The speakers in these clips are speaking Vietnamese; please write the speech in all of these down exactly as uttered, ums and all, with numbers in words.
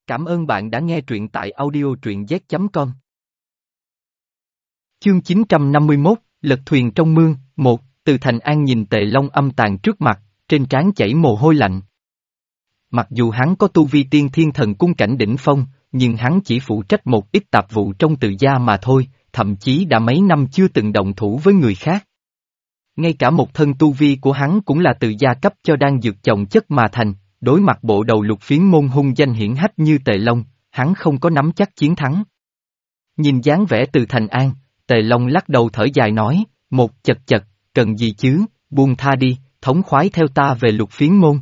Cảm ơn bạn đã nghe truyện tại audio truyện z chấm com. Chương chín trăm năm mươi mốt, Lật thuyền trong mương, một, Từ Thành An nhìn Tề Long âm tàn trước mặt, trên trán chảy mồ hôi lạnh. Mặc dù hắn có tu vi tiên thiên thần cung cảnh đỉnh phong, nhưng hắn chỉ phụ trách một ít tạp vụ trong Từ gia mà thôi, thậm chí đã mấy năm chưa từng động thủ với người khác. Ngay cả một thân tu vi của hắn cũng là Từ gia cấp cho đan dược chồng chất mà thành, đối mặt bộ đầu lục phiến môn hung danh hiển hách như Tề Long, hắn không có nắm chắc chiến thắng. Nhìn dáng vẻ Từ Thành An, Tề Long lắc đầu thở dài nói, một chật chật, cần gì chứ, buông tha đi, thống khoái theo ta về lục phiến môn.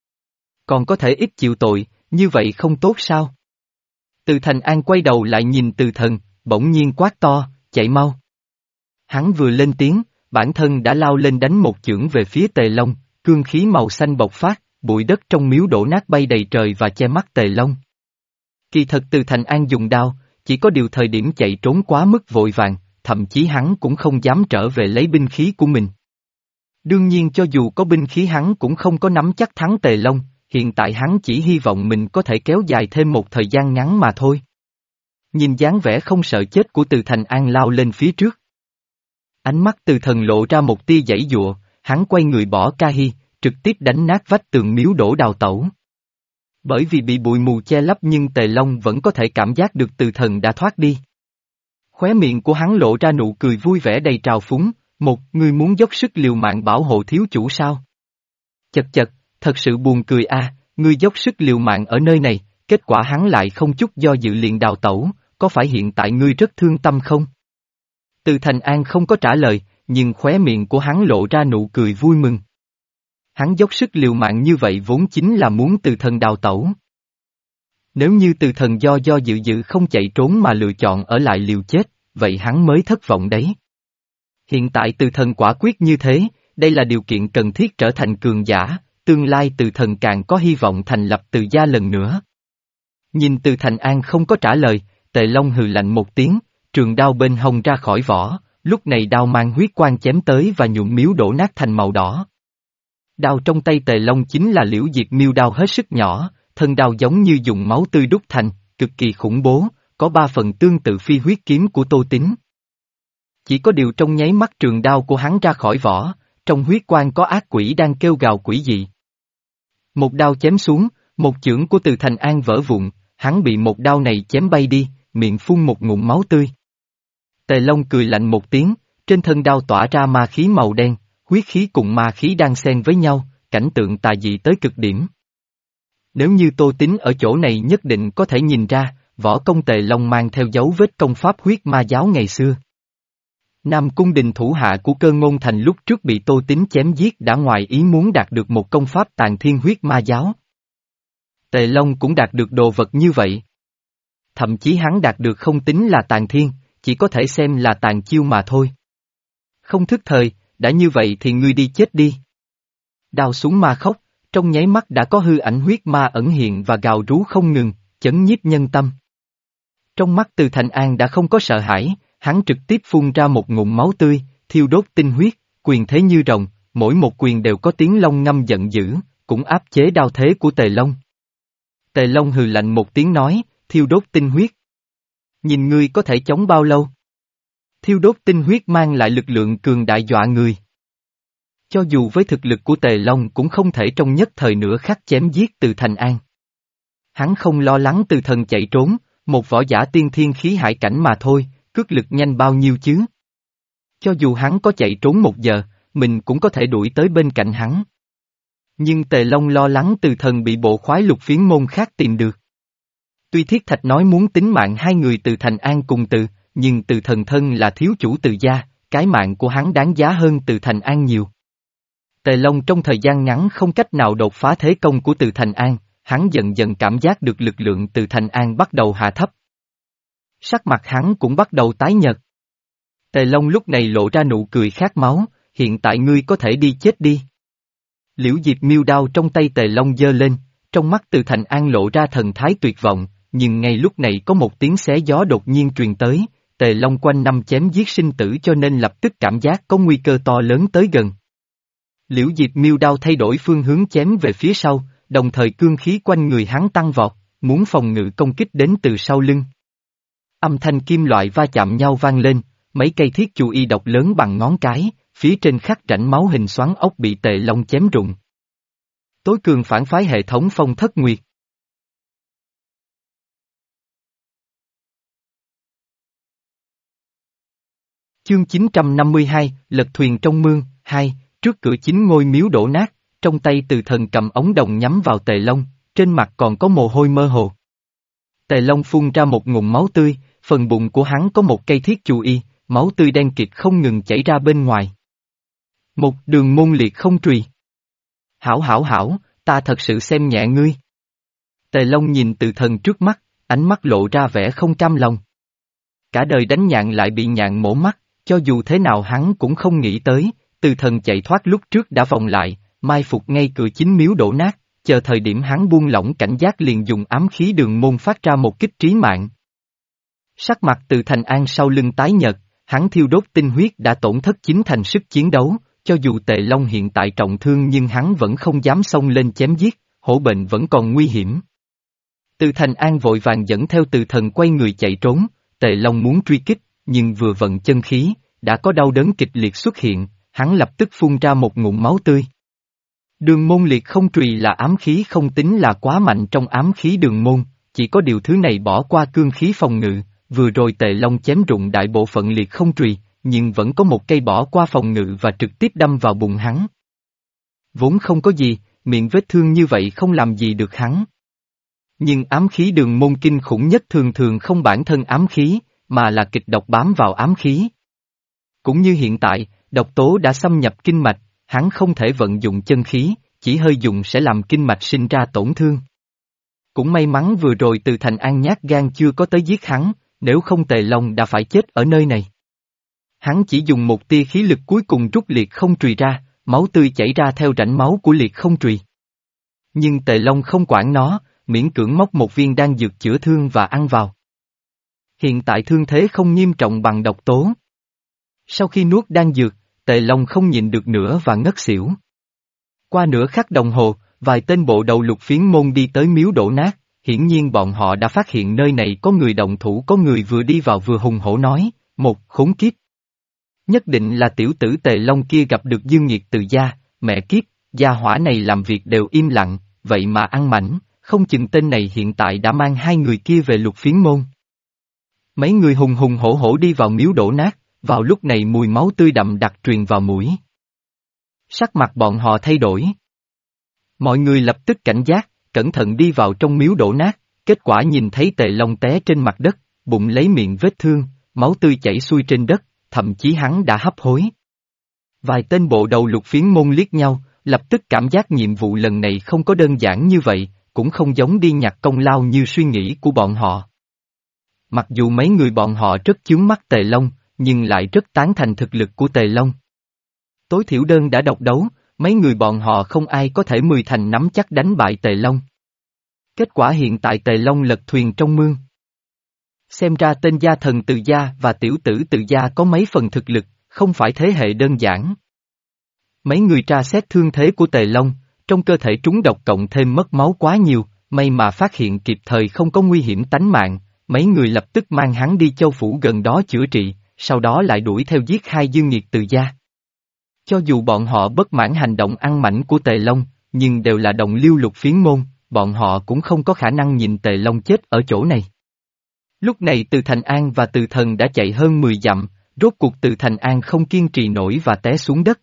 Còn có thể ít chịu tội, như vậy không tốt sao? Từ Thành An quay đầu lại nhìn Từ Thần, bỗng nhiên quát to, chạy mau. Hắn vừa lên tiếng, bản thân đã lao lên đánh một chưởng về phía Tề Long, cương khí màu xanh bộc phát, bụi đất trong miếu đổ nát bay đầy trời và che mắt Tề Long. Kỳ thật Từ Thành An dùng đao, chỉ có điều thời điểm chạy trốn quá mức vội vàng, thậm chí hắn cũng không dám trở về lấy binh khí của mình. Đương nhiên cho dù có binh khí hắn cũng không có nắm chắc thắng Tề Long, hiện tại hắn chỉ hy vọng mình có thể kéo dài thêm một thời gian ngắn mà thôi. Nhìn dáng vẻ không sợ chết của Từ Thành An lao lên phía trước. Ánh mắt Từ Thần lộ ra một tia giãy giụa, hắn quay người bỏ ca hi, trực tiếp đánh nát vách tường miếu đổ đào tẩu. Bởi vì bị bụi mù che lấp nhưng Tề Long vẫn có thể cảm giác được Từ Thần đã thoát đi. Khóe miệng của hắn lộ ra nụ cười vui vẻ đầy trào phúng, một, ngươi muốn dốc sức liều mạng bảo hộ thiếu chủ sao? Chật chật, thật sự buồn cười a, ngươi dốc sức liều mạng ở nơi này, kết quả hắn lại không chút do dự liền đào tẩu, có phải hiện tại ngươi rất thương tâm không? Từ Thành An không có trả lời, nhưng khóe miệng của hắn lộ ra nụ cười vui mừng. Hắn dốc sức liều mạng như vậy vốn chính là muốn Từ Thần đào tẩu. Nếu như Từ Thần do do dự dự không chạy trốn mà lựa chọn ở lại liều chết, vậy hắn mới thất vọng đấy. Hiện tại Từ Thần quả quyết như thế, đây là điều kiện cần thiết trở thành cường giả, tương lai Từ Thần càng có hy vọng thành lập Từ gia lần nữa. Nhìn Từ Thành An không có trả lời, Tề Long hừ lạnh một tiếng, trường đao bên hông ra khỏi vỏ, lúc này đao mang huyết quang chém tới và nhuộm miếu đổ nát thành màu đỏ. Đao trong tay Tề Long chính là Liễu Diệt Miêu đao hết sức nhỏ, thân đao giống như dùng máu tươi đúc thành, cực kỳ khủng bố, có ba phần tương tự phi huyết kiếm của Tô Tín. Chỉ có điều trong nháy mắt trường đao của hắn ra khỏi vỏ, trong huyết quang có ác quỷ đang kêu gào quỷ dị. Một đao chém xuống, một chưởng của Từ Thành An vỡ vụn, hắn bị một đao này chém bay đi, miệng phun một ngụm máu tươi. Tề Long cười lạnh một tiếng, trên thân đao tỏa ra ma khí màu đen, huyết khí cùng ma khí đang xen với nhau, cảnh tượng tà dị tới cực điểm. Nếu như Tô Tín ở chỗ này nhất định có thể nhìn ra, võ công Tề Long mang theo dấu vết công pháp huyết ma giáo ngày xưa. Nam cung đình thủ hạ của Cơ Ngôn Thành lúc trước bị Tô Tín chém giết đã ngoài ý muốn đạt được một công pháp tàn thiên huyết ma giáo. Tề Long cũng đạt được đồ vật như vậy. Thậm chí hắn đạt được không tính là tàn thiên, chỉ có thể xem là tàn chiêu mà thôi. Không thức thời, đã như vậy thì ngươi đi chết đi. Đao xuống ma khốc, trong nháy mắt đã có hư ảnh huyết ma ẩn hiện và gào rú không ngừng, chấn nhiếp nhân tâm. Trong mắt Từ Thành An đã không có sợ hãi, hắn trực tiếp phun ra một ngụm máu tươi, thiêu đốt tinh huyết, quyền thế như rồng, mỗi một quyền đều có tiếng long ngâm giận dữ, cũng áp chế đao thế của Tề Long. Tề Long hừ lạnh một tiếng nói, thiêu đốt tinh huyết. Nhìn ngươi có thể chống bao lâu? Thiêu đốt tinh huyết mang lại lực lượng cường đại dọa người. Cho dù với thực lực của Tề Long cũng không thể trong nhất thời nửa khắc chém giết Từ Thành An. Hắn không lo lắng Từ Thần chạy trốn, một võ giả tiên thiên khí hải cảnh mà thôi, cước lực nhanh bao nhiêu chứ? Cho dù hắn có chạy trốn một giờ, mình cũng có thể đuổi tới bên cạnh hắn. Nhưng Tề Long lo lắng Từ Thần bị bộ khoái lục phiến môn khác tìm được. Tuy Thiết Thạch nói muốn tính mạng hai người Từ Thành An cùng Từ, nhưng Từ Thần thân là thiếu chủ Từ gia, cái mạng của hắn đáng giá hơn Từ Thành An nhiều. Tề Long trong thời gian ngắn không cách nào đột phá thế công của Từ Thành An, hắn dần dần cảm giác được lực lượng Từ Thành An bắt đầu hạ thấp. Sắc mặt hắn cũng bắt đầu tái nhợt. Tề Long lúc này lộ ra nụ cười khát máu, hiện tại ngươi có thể đi chết đi. Liễu Diệp Miêu đao trong tay Tề Long giơ lên, trong mắt Từ Thành An lộ ra thần thái tuyệt vọng, nhưng ngay lúc này có một tiếng xé gió đột nhiên truyền tới, Tề Long quanh năm chém giết sinh tử cho nên lập tức cảm giác có nguy cơ to lớn tới gần. Liễu Diệp Miêu đao thay đổi phương hướng chém về phía sau, đồng thời cương khí quanh người hắn tăng vọt, muốn phòng ngự công kích đến từ sau lưng. Âm thanh kim loại va chạm nhau vang lên, mấy cây thiết chù y độc lớn bằng ngón cái, phía trên khắc rãnh máu hình xoắn ốc bị Tề Long chém rụng. Tối cường phản phái hệ thống Phong Thất Nguyệt. Chương chín trăm năm mươi hai, lật thuyền trong mương, hai, trước cửa chính ngôi miếu đổ nát, trong tay Từ Thần cầm ống đồng nhắm vào Tề Long, trên mặt còn có mồ hôi mơ hồ. Tề Long phun ra một ngụm máu tươi, phần bụng của hắn có một cây thiết chù y, máu tươi đen kịt không ngừng chảy ra bên ngoài. Một đường môn liệt không trùy. Hảo hảo hảo, ta thật sự xem nhẹ ngươi. Tề Long nhìn Từ Thần trước mắt, ánh mắt lộ ra vẻ không cam lòng. Cả đời đánh nhạn lại bị nhạn mổ mắt, cho dù thế nào hắn cũng không nghĩ tới, Từ Thần chạy thoát lúc trước đã vòng lại, mai phục ngay cửa chính miếu đổ nát, chờ thời điểm hắn buông lỏng cảnh giác liền dùng ám khí đường môn phát ra một kích trí mạng. Sắc mặt Từ Thành An sau lưng tái nhợt, hắn thiêu đốt tinh huyết đã tổn thất chín thành sức chiến đấu, cho dù Tề Long hiện tại trọng thương nhưng hắn vẫn không dám xông lên chém giết, hổ bệnh vẫn còn nguy hiểm. Từ Thành An vội vàng dẫn theo Từ Thần quay người chạy trốn, Tề Long muốn truy kích, nhưng vừa vận chân khí, đã có đau đớn kịch liệt xuất hiện, hắn lập tức phun ra một ngụm máu tươi. Đường môn liệt không trùy là ám khí không tính là quá mạnh trong ám khí đường môn, chỉ có điều thứ này bỏ qua cương khí phòng ngự, vừa rồi Tề Long chém rụng đại bộ phận liệt không trùy, nhưng vẫn có một cây bỏ qua phòng ngự và trực tiếp đâm vào bụng hắn. Vốn không có gì, miệng vết thương như vậy không làm gì được hắn. Nhưng ám khí đường môn kinh khủng nhất thường thường không bản thân ám khí, mà là kịch độc bám vào ám khí. Cũng như hiện tại, độc tố đã xâm nhập kinh mạch, hắn không thể vận dụng chân khí, chỉ hơi dùng sẽ làm kinh mạch sinh ra tổn thương. Cũng may mắn vừa rồi Từ Thành An nhát gan chưa có tới giết hắn, nếu không Tề Long đã phải chết ở nơi này. Hắn chỉ dùng một tia khí lực cuối cùng rút liệt không trùy ra, máu tươi chảy ra theo rãnh máu của liệt không trùy. Nhưng Tề Long không quản nó, miễn cưỡng móc một viên đan dược chữa thương và ăn vào. Hiện tại thương thế không nghiêm trọng bằng độc tố. Sau khi nuốt đan dược, Tề Long không nhịn được nữa và ngất xỉu. Qua nửa khắc đồng hồ, vài tên bộ đầu lục phiến môn đi tới miếu đổ nát, hiển nhiên bọn họ đã phát hiện nơi này có người động thủ, có người vừa đi vào vừa hùng hổ nói, một khốn kiếp. Nhất định là tiểu tử Tề Long kia gặp được Dương Nghiệt từ gia, mẹ kiếp, gia hỏa này làm việc đều im lặng, vậy mà ăn mảnh, không chừng tên này hiện tại đã mang hai người kia về lục phiến môn. Mấy người hùng hùng hổ hổ đi vào miếu đổ nát, vào lúc này mùi máu tươi đậm đặc truyền vào mũi. Sắc mặt bọn họ thay đổi. Mọi người lập tức cảnh giác, cẩn thận đi vào trong miếu đổ nát, kết quả nhìn thấy Tề Long té trên mặt đất, bụng lấy miệng vết thương, máu tươi chảy xuôi trên đất, thậm chí hắn đã hấp hối. Vài tên bộ đầu lục phiến môn liếc nhau, lập tức cảm giác nhiệm vụ lần này không có đơn giản như vậy, cũng không giống đi nhặt công lao như suy nghĩ của bọn họ. Mặc dù mấy người bọn họ rất chướng mắt Tề Long, nhưng lại rất tán thành thực lực của Tề Long. Tối thiểu đơn đã độc đấu, mấy người bọn họ không ai có thể mười thành nắm chắc đánh bại Tề Long. Kết quả hiện tại Tề Long lật thuyền trong mương. Xem ra tên gia thần Từ gia và tiểu tử Từ gia có mấy phần thực lực, không phải thế hệ đơn giản. Mấy người tra xét thương thế của Tề Long, trong cơ thể trúng độc cộng thêm mất máu quá nhiều, may mà phát hiện kịp thời không có nguy hiểm tánh mạng, mấy người lập tức mang hắn đi châu phủ gần đó chữa trị, sau đó lại đuổi theo giết hai Dương Nghiệt Từ gia. Cho dù bọn họ bất mãn hành động ăn mảnh của Tề Long, nhưng đều là đồng liêu lục phiến môn, bọn họ cũng không có khả năng nhìn Tề Long chết ở chỗ này. Lúc này Từ Thành An và Từ Thần đã chạy hơn mười dặm, rốt cuộc Từ Thành An không kiên trì nổi và té xuống đất.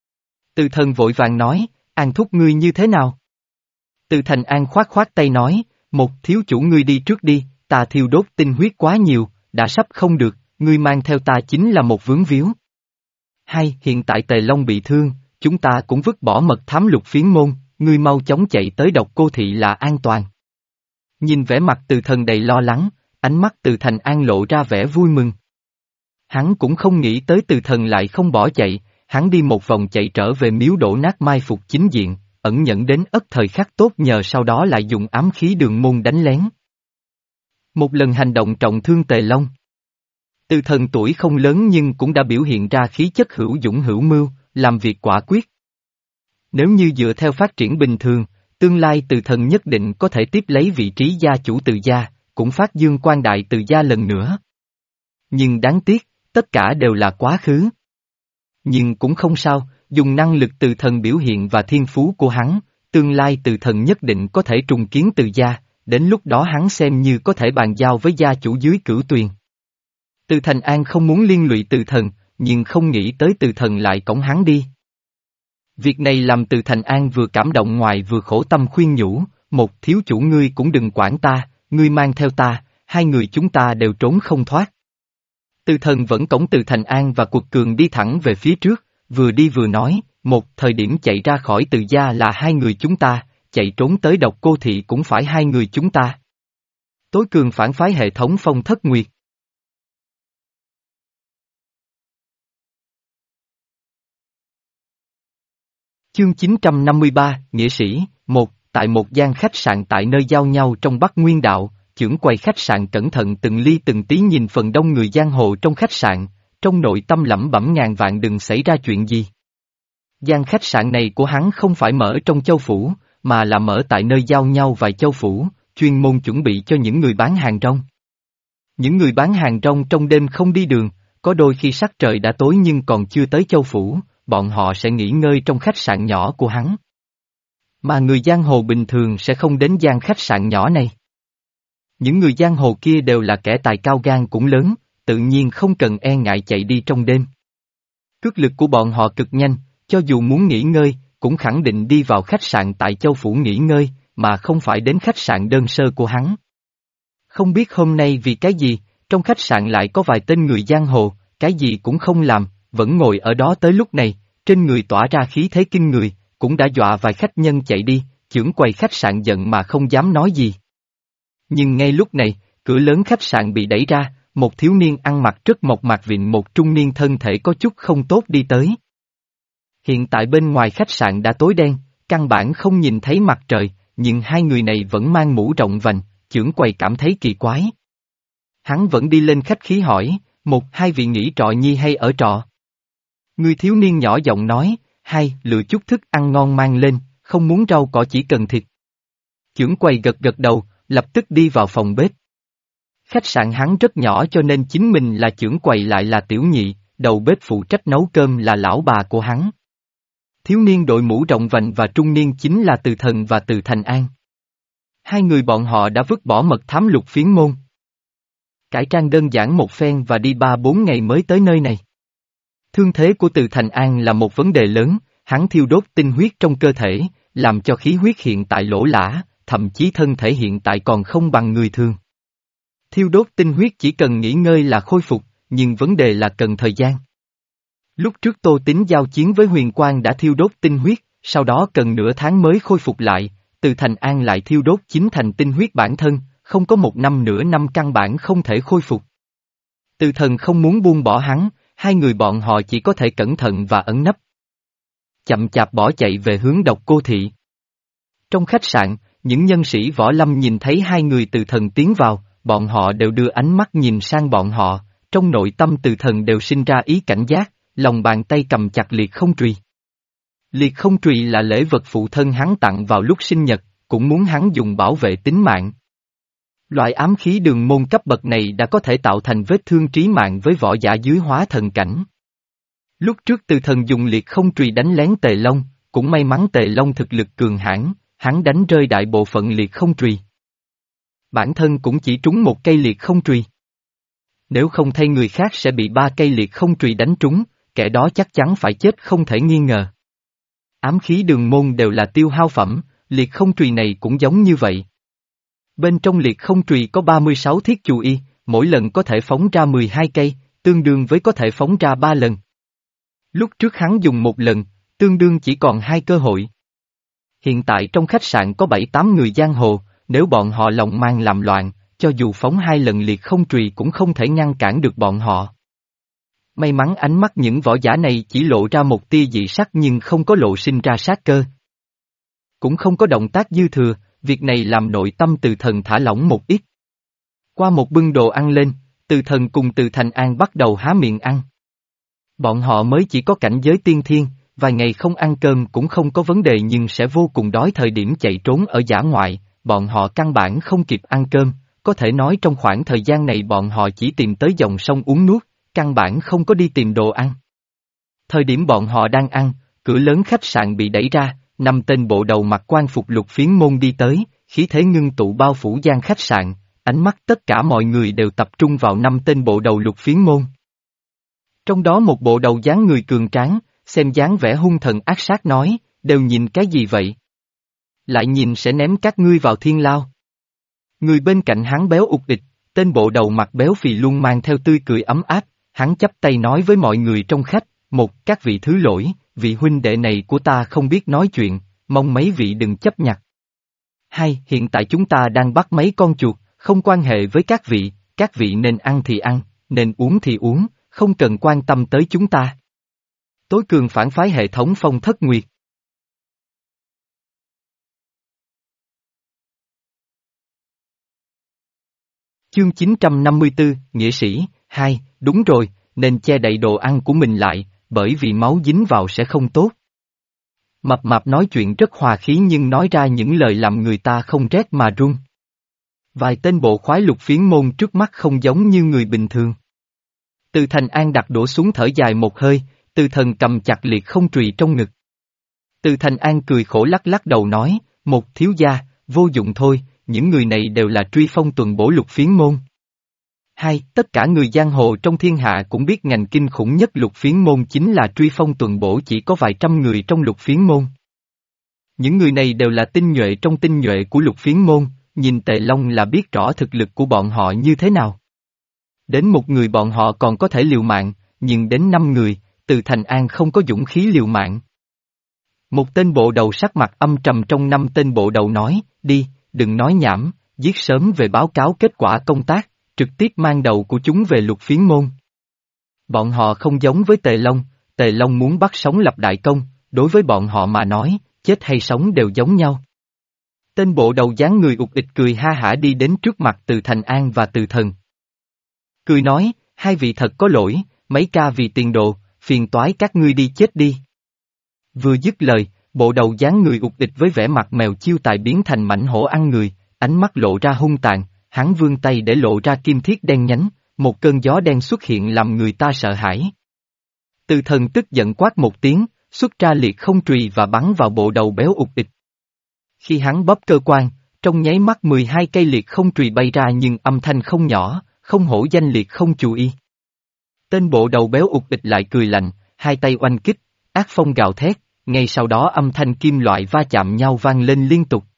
Từ Thần vội vàng nói, An thúc ngươi như thế nào? Từ Thành An khoát khoát tay nói, một thiếu chủ ngươi đi trước đi, ta thiêu đốt tinh huyết quá nhiều, đã sắp không được, ngươi mang theo ta chính là một vướng víu. Hai, hiện tại Tề Long bị thương, chúng ta cũng vứt bỏ mật thám lục phiến môn, ngươi mau chóng chạy tới Độc Cô Thị là an toàn. Nhìn vẻ mặt Từ Thần đầy lo lắng, ánh mắt Từ Thành An lộ ra vẻ vui mừng. Hắn cũng không nghĩ tới Từ Thần lại không bỏ chạy, hắn đi một vòng chạy trở về miếu đổ nát mai phục chính diện, ẩn nhẫn đến ất thời khắc tốt nhờ sau đó lại dùng ám khí đường môn đánh lén. Một lần hành động trọng thương Tề Long. Từ Thần tuổi không lớn nhưng cũng đã biểu hiện ra khí chất hữu dũng hữu mưu, làm việc quả quyết. Nếu như dựa theo phát triển bình thường, tương lai Từ Thần nhất định có thể tiếp lấy vị trí gia chủ Từ gia, cũng phát dương quang đại Từ gia lần nữa. Nhưng đáng tiếc, tất cả đều là quá khứ. Nhưng cũng không sao, dùng năng lực Từ Thần biểu hiện và thiên phú của hắn, tương lai Từ Thần nhất định có thể trùng kiến Từ gia, đến lúc đó hắn xem như có thể bàn giao với gia chủ dưới Cửu Tuyền. Từ Thành An không muốn liên lụy Từ Thần, nhưng không nghĩ tới Từ Thần lại cõng hắn đi. Việc này làm Từ Thành An vừa cảm động ngoài vừa khổ tâm khuyên nhủ, một thiếu chủ ngươi cũng đừng quản ta, ngươi mang theo ta, hai người chúng ta đều trốn không thoát. Từ Thần vẫn cõng Từ Thành An và Quật Cường đi thẳng về phía trước, vừa đi vừa nói, một thời điểm chạy ra khỏi Từ gia là hai người chúng ta, chạy trốn tới Độc Cô Thị cũng phải hai người chúng ta. Tối cường phản phái hệ thống Phong Thất Nguyệt. Chương chín trăm năm mươi ba, Nghĩa sĩ, một, tại một gian khách sạn tại nơi giao nhau trong Bắc Nguyên Đạo, chưởng quầy khách sạn cẩn thận từng ly từng tí nhìn phần đông người giang hồ trong khách sạn, trong nội tâm lẩm bẩm ngàn vạn đừng xảy ra chuyện gì. Gian khách sạn này của hắn không phải mở trong châu phủ, mà là mở tại nơi giao nhau vài châu phủ, chuyên môn chuẩn bị cho những người bán hàng rong. Những người bán hàng rong trong đêm không đi đường, có đôi khi sắc trời đã tối nhưng còn chưa tới châu phủ, bọn họ sẽ nghỉ ngơi trong khách sạn nhỏ của hắn. Mà người giang hồ bình thường sẽ không đến gian khách sạn nhỏ này. Những người giang hồ kia đều là kẻ tài cao gan cũng lớn, tự nhiên không cần e ngại chạy đi trong đêm. Cước lực của bọn họ cực nhanh, cho dù muốn nghỉ ngơi, cũng khẳng định đi vào khách sạn tại châu phủ nghỉ ngơi, mà không phải đến khách sạn đơn sơ của hắn. Không biết hôm nay vì cái gì, trong khách sạn lại có vài tên người giang hồ, cái gì cũng không làm, vẫn ngồi ở đó tới lúc này, trên người tỏa ra khí thế kinh người, cũng đã dọa vài khách nhân chạy đi, chưởng quầy khách sạn giận mà không dám nói gì. Nhưng ngay lúc này, cửa lớn khách sạn bị đẩy ra, một thiếu niên ăn mặc rất mộc mạc vịn một trung niên thân thể có chút không tốt đi tới. Hiện tại bên ngoài khách sạn đã tối đen, căn bản không nhìn thấy mặt trời, nhưng hai người này vẫn mang mũ rộng vành, chưởng quầy cảm thấy kỳ quái. Hắn vẫn đi lên khách khí hỏi, một hai vị nghỉ trọ nhi hay ở trọ? Người thiếu niên nhỏ giọng nói, hai, lựa chút thức ăn ngon mang lên, không muốn rau cỏ chỉ cần thịt. Chưởng quầy gật gật đầu, lập tức đi vào phòng bếp. Khách sạn hắn rất nhỏ cho nên chính mình là chưởng quầy lại là tiểu nhị, đầu bếp phụ trách nấu cơm là lão bà của hắn. Thiếu niên đội mũ rộng vành và trung niên chính là Từ Thần và Từ Thành An. Hai người bọn họ đã vứt bỏ mật thám lục phiến môn. Cải trang đơn giản một phen và đi ba bốn ngày mới tới nơi này. Thương thế của Từ Thành An là một vấn đề lớn, hắn thiêu đốt tinh huyết trong cơ thể, làm cho khí huyết hiện tại lỗ lã, thậm chí thân thể hiện tại còn không bằng người thường. Thiêu đốt tinh huyết chỉ cần nghỉ ngơi là khôi phục, nhưng vấn đề là cần thời gian. Lúc trước Tô Tín giao chiến với Huyền Quang đã thiêu đốt tinh huyết, sau đó cần nửa tháng mới khôi phục lại, Từ Thành An lại thiêu đốt chín thành tinh huyết bản thân, không có một năm nửa năm căn bản không thể khôi phục. Từ Thần không muốn buông bỏ hắn, hai người bọn họ chỉ có thể cẩn thận và ẩn nấp. Chậm chạp bỏ chạy về hướng Độc Cô Thị. Trong khách sạn, những nhân sĩ võ lâm nhìn thấy hai người Từ Thần tiến vào, bọn họ đều đưa ánh mắt nhìn sang bọn họ, trong nội tâm Từ Thần đều sinh ra ý cảnh giác, lòng bàn tay cầm chặt liệt không trùy. Liệt không trùy là lễ vật phụ thân hắn tặng vào lúc sinh nhật, cũng muốn hắn dùng bảo vệ tính mạng. Loại ám khí đường môn cấp bậc này đã có thể tạo thành vết thương trí mạng với võ giả dưới hóa thần cảnh. Lúc trước Từ Thần dùng liệt không trùy đánh lén Tề Long, cũng may mắn Tề Long thực lực cường hãn, hắn đánh rơi đại bộ phận liệt không trùy. Bản thân cũng chỉ trúng một cây liệt không trùy. Nếu không thay người khác sẽ bị ba cây liệt không trùy đánh trúng, kẻ đó chắc chắn phải chết không thể nghi ngờ. Ám khí đường môn đều là tiêu hao phẩm, liệt không trùy này cũng giống như vậy. Bên trong liệt không trùy có ba mươi sáu thiết chù y, mỗi lần có thể phóng ra mười hai cây, tương đương với có thể phóng ra ba lần. Lúc trước hắn dùng một lần, tương đương chỉ còn hai cơ hội. Hiện tại trong khách sạn có bảy tám người giang hồ, nếu bọn họ lòng mang làm loạn, cho dù phóng hai lần liệt không trùy cũng không thể ngăn cản được bọn họ. May mắn ánh mắt những võ giả này chỉ lộ ra một tia dị sắc nhưng không có lộ sinh ra sát cơ. Cũng không có động tác dư thừa, việc này làm nội tâm Từ Thần thả lỏng một ít. Qua một bưng đồ ăn lên, Từ Thần cùng Từ Thành An bắt đầu há miệng ăn. Bọn họ mới chỉ có cảnh giới tiên thiên, vài ngày không ăn cơm cũng không có vấn đề nhưng sẽ vô cùng đói thời điểm chạy trốn ở dã ngoại, bọn họ căn bản không kịp ăn cơm, có thể nói trong khoảng thời gian này bọn họ chỉ tìm tới dòng sông uống nước, căn bản không có đi tìm đồ ăn. Thời điểm bọn họ đang ăn, cửa lớn khách sạn bị đẩy ra, năm tên bộ đầu mặc quan phục lục phiến môn đi tới, khí thế ngưng tụ bao phủ gian khách sạn, ánh mắt tất cả mọi người đều tập trung vào năm tên bộ đầu lục phiến môn. Trong đó một bộ đầu dáng người cường tráng, xem dáng vẻ hung thần ác sát nói, đều nhìn cái gì vậy? Lại nhìn sẽ ném các ngươi vào thiên lao. Người bên cạnh hắn béo ục ịch, tên bộ đầu mặt béo phì luôn mang theo tươi cười ấm áp, hắn chắp tay nói với mọi người trong khách, một, các vị thứ lỗi, vị huynh đệ này của ta không biết nói chuyện, mong mấy vị đừng chấp nhặt. Hai, hiện tại chúng ta đang bắt mấy con chuột, không quan hệ với các vị, các vị nên ăn thì ăn, nên uống thì uống, không cần quan tâm tới chúng ta. Tối cường phản phái hệ thống Phong Thất Nguyệt. Chương chín trăm năm mươi tư, Nghĩa sĩ, hai, đúng rồi, nên che đậy đồ ăn của mình lại, bởi vì máu dính vào sẽ không tốt. Mập mạp nói chuyện rất hòa khí nhưng nói ra những lời làm người ta không rét mà run. Vài tên bộ khoái lục phiến môn trước mắt không giống như người bình thường. Từ Thành An đặt đổ xuống thở dài một hơi, Từ Thần cầm chặt liệt không trùy trong ngực. Từ Thành An cười khổ lắc lắc đầu nói, một thiếu gia, vô dụng thôi, những người này đều là truy phong tuần bổ lục phiến môn. Hai, tất cả người giang hồ trong thiên hạ cũng biết ngành kinh khủng nhất lục phiến môn chính là truy phong tuần bổ chỉ có vài trăm người trong lục phiến môn. Những người này đều là tinh nhuệ trong tinh nhuệ của lục phiến môn, nhìn Tề Long là biết rõ thực lực của bọn họ như thế nào. Đến một người bọn họ còn có thể liều mạng, nhưng đến năm người, Từ Thành An không có dũng khí liều mạng. Một tên bộ đầu sắc mặt âm trầm trong năm tên bộ đầu nói, đi, đừng nói nhảm, giết sớm về báo cáo kết quả công tác, trực tiếp mang đầu của chúng về lục phiến môn. Bọn họ không giống với Tề Long, Tề Long muốn bắt sống lập đại công, đối với bọn họ mà nói, chết hay sống đều giống nhau. Tên bộ đầu dáng người ụt ịch cười ha hả đi đến trước mặt Từ Thành An và Từ Thần. Cười nói, hai vị thật có lỗi, mấy ca vì tiền đồ, phiền toái các ngươi đi chết đi. Vừa dứt lời, bộ đầu dáng người ụt ịch với vẻ mặt mèo chiêu tài biến thành mảnh hổ ăn người, ánh mắt lộ ra hung tàn, hắn vươn tay để lộ ra kim thiết đen nhánh, một cơn gió đen xuất hiện làm người ta sợ hãi. Từ Thần tức giận quát một tiếng, xuất ra liệt không trùy và bắn vào bộ đầu béo ụt ịch. Khi hắn bóp cơ quan, trong nháy mắt mười hai cây liệt không trùy bay ra nhưng âm thanh không nhỏ, không hổ danh liệt không chú ý. Tên bộ đầu béo ụt ịch lại cười lạnh, hai tay oanh kích, ác phong gào thét, ngay sau đó âm thanh kim loại va chạm nhau vang lên liên tục.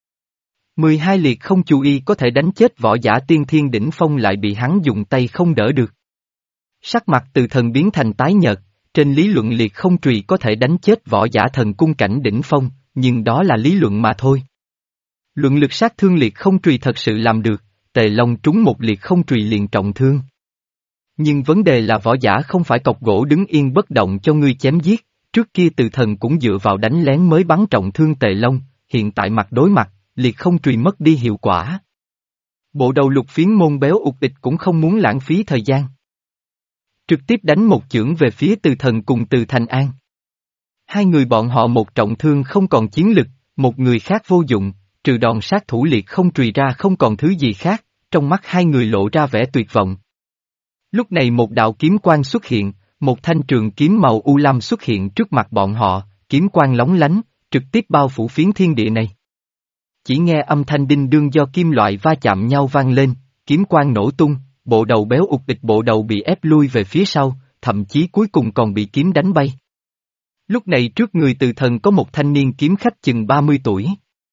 mười hai liệt không chú ý có thể đánh chết võ giả tiên thiên đỉnh phong lại bị hắn dùng tay không đỡ được. Sắc mặt Từ Thần biến thành tái nhợt, trên lý luận liệt không trùy có thể đánh chết võ giả thần cung cảnh đỉnh phong, nhưng đó là lý luận mà thôi. Luận lực sát thương liệt không trùy thật sự làm được, Tề Long trúng một liệt không trùy liền trọng thương. Nhưng vấn đề là võ giả không phải cọc gỗ đứng yên bất động cho ngươi chém giết, trước kia Từ Thần cũng dựa vào đánh lén mới bắn trọng thương Tề Long, hiện tại mặt đối mặt, liệt không trùy mất đi hiệu quả. Bộ đầu lục phiến môn béo ụt ịch cũng không muốn lãng phí thời gian. Trực tiếp đánh một chưởng về phía Từ Thần cùng Từ Thành An. Hai người bọn họ một trọng thương không còn chiến lực, một người khác vô dụng, trừ đòn sát thủ liệt không trùy ra không còn thứ gì khác, trong mắt hai người lộ ra vẻ tuyệt vọng. Lúc này một đạo kiếm quang xuất hiện, một thanh trường kiếm màu u lam xuất hiện trước mặt bọn họ, kiếm quang lóng lánh, trực tiếp bao phủ phiến thiên địa này. Chỉ nghe âm thanh đinh đương do kim loại va chạm nhau vang lên, kiếm quang nổ tung, bộ đầu béo ụt ịch bộ đầu bị ép lui về phía sau, thậm chí cuối cùng còn bị kiếm đánh bay. Lúc này trước người Từ Thần có một thanh niên kiếm khách chừng ba mươi tuổi.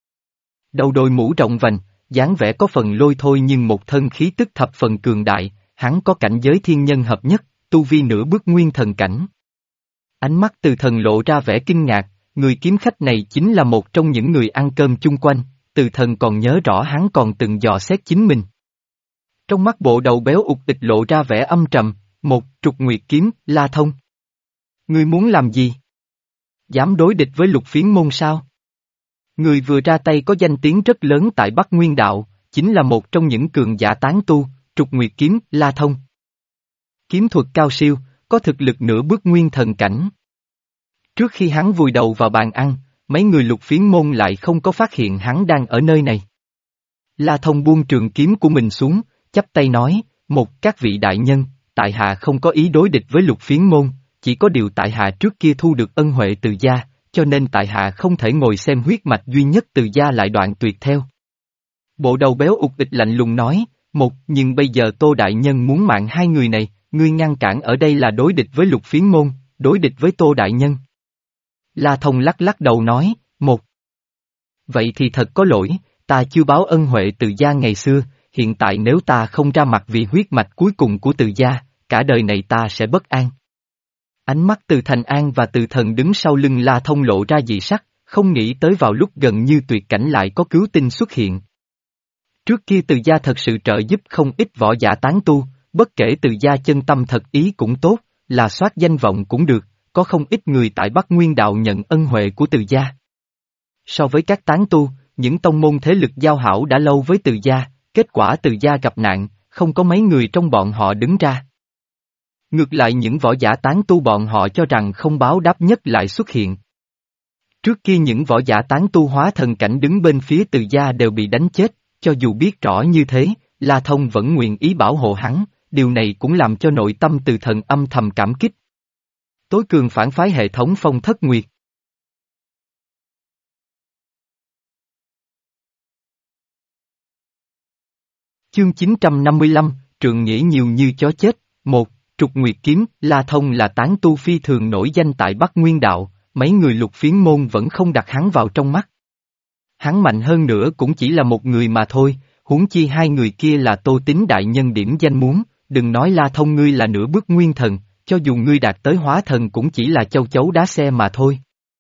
Đầu đội mũ rộng vành, dáng vẻ có phần lôi thôi nhưng một thân khí tức thập phần cường đại, hắn có cảnh giới thiên nhân hợp nhất, tu vi nửa bước nguyên thần cảnh. Ánh mắt Từ Thần lộ ra vẻ kinh ngạc, người kiếm khách này chính là một trong những người ăn cơm chung quanh, Từ Thần còn nhớ rõ hắn còn từng dò xét chính mình. Trong mắt bộ đầu béo ụt ịch lộ ra vẻ âm trầm, một trục nguyệt kiếm, La Thông. Ngươi muốn làm gì? Dám đối địch với lục phiến môn sao? Người vừa ra tay có danh tiếng rất lớn tại Bắc Nguyên Đạo, chính là một trong những cường giả tán tu, trục nguyệt kiếm, La Thông. Kiếm thuật cao siêu, có thực lực nửa bước nguyên thần cảnh. Trước khi hắn vùi đầu vào bàn ăn, mấy người Lục Phiến môn lại không có phát hiện hắn đang ở nơi này. La Thông buông trường kiếm của mình xuống, chắp tay nói, một các vị đại nhân, tại hạ không có ý đối địch với Lục Phiến môn, chỉ có điều tại hạ trước kia thu được ân huệ từ gia, cho nên tại hạ không thể ngồi xem huyết mạch duy nhất từ gia lại đoạn tuyệt theo. Bộ đầu béo ụt ịch lạnh lùng nói, một, nhưng bây giờ Tô đại nhân muốn mạng hai người này, ngươi ngăn cản ở đây là đối địch với Lục Phiến môn, đối địch với Tô đại nhân. La Thông lắc lắc đầu nói, một. Vậy thì thật có lỗi, ta chưa báo ân huệ từ gia ngày xưa, hiện tại nếu ta không ra mặt vì huyết mạch cuối cùng của từ gia, cả đời này ta sẽ bất an. Ánh mắt Từ Thành An và Từ Thần đứng sau lưng La Thông lộ ra dị sắc, không nghĩ tới vào lúc gần như tuyệt cảnh lại có cứu tinh xuất hiện. Trước kia từ gia thật sự trợ giúp không ít võ giả tán tu, bất kể từ gia chân tâm thật ý cũng tốt, là soát danh vọng cũng được, có không ít người tại Bắc Nguyên Đạo nhận ân huệ của từ gia. So với các tán tu, những tông môn thế lực giao hảo đã lâu với từ gia, kết quả từ gia gặp nạn, không có mấy người trong bọn họ đứng ra. Ngược lại những võ giả tán tu bọn họ cho rằng không báo đáp nhất lại xuất hiện. Trước kia những võ giả tán tu hóa thần cảnh đứng bên phía từ gia đều bị đánh chết, cho dù biết rõ như thế, La Thông vẫn nguyện ý bảo hộ hắn, điều này cũng làm cho nội tâm Từ Thần âm thầm cảm kích. Tối cường phản phái hệ thống Phong Thất Nguyệt. Chương chín trăm năm mươi lăm, Trượng Nghĩa nhiều như chó chết. Một. Trục Nguyệt Kiếm. La Thông là tán tu phi thường nổi danh tại Bắc Nguyên Đạo, mấy người Lục Phiến môn vẫn không đặt hắn vào trong mắt. Hắn mạnh hơn nữa cũng chỉ là một người mà thôi, huống chi hai người kia là Tô Tín đại nhân điểm danh muốn, đừng nói La Thông ngươi là nửa bước nguyên thần, cho dù ngươi đạt tới hóa thần cũng chỉ là châu chấu đá xe mà thôi.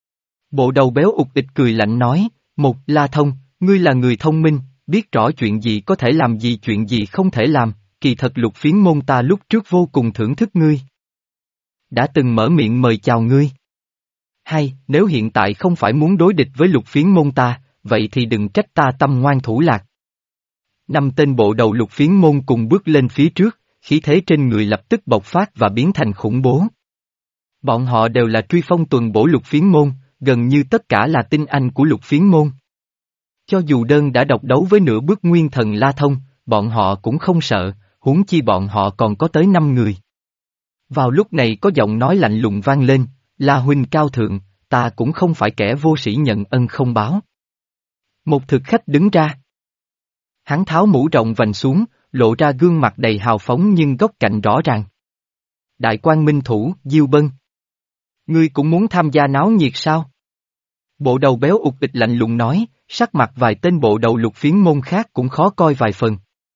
Bộ đầu béo ụt ịch cười lạnh nói, một La Thông, ngươi là người thông minh, biết rõ chuyện gì có thể làm gì chuyện gì không thể làm, kỳ thật Lục Phiến môn ta lúc trước vô cùng thưởng thức ngươi. Đã từng mở miệng mời chào ngươi. Hai, nếu hiện tại không phải muốn đối địch với Lục Phiến môn ta, vậy thì đừng trách ta tâm ngoan thủ lạc. Năm tên bộ đầu Lục Phiến môn cùng bước lên phía trước, khí thế trên người lập tức bộc phát và biến thành khủng bố. Bọn họ đều là truy phong tuần bổ Lục Phiến môn, gần như tất cả là tinh anh của Lục Phiến môn. Cho dù đơn đã độc đấu với nửa bước nguyên thần La Thông, bọn họ cũng không sợ, huống chi bọn họ còn có tới năm người. Vào lúc này có giọng nói lạnh lùng vang lên, La huynh cao thượng, ta cũng không phải kẻ vô sĩ nhận ân không báo. Một thực khách đứng ra. Hắn tháo mũ rộng vành xuống, lộ ra gương mặt đầy hào phóng nhưng góc cạnh rõ ràng. Đại quan minh thủ, Diêu Bân. Ngươi cũng muốn tham gia náo nhiệt sao? Bộ đầu béo ụt ịch lạnh lùng nói, sắc mặt vài tên bộ đầu Lục Phiến môn khác cũng khó coi vài phần.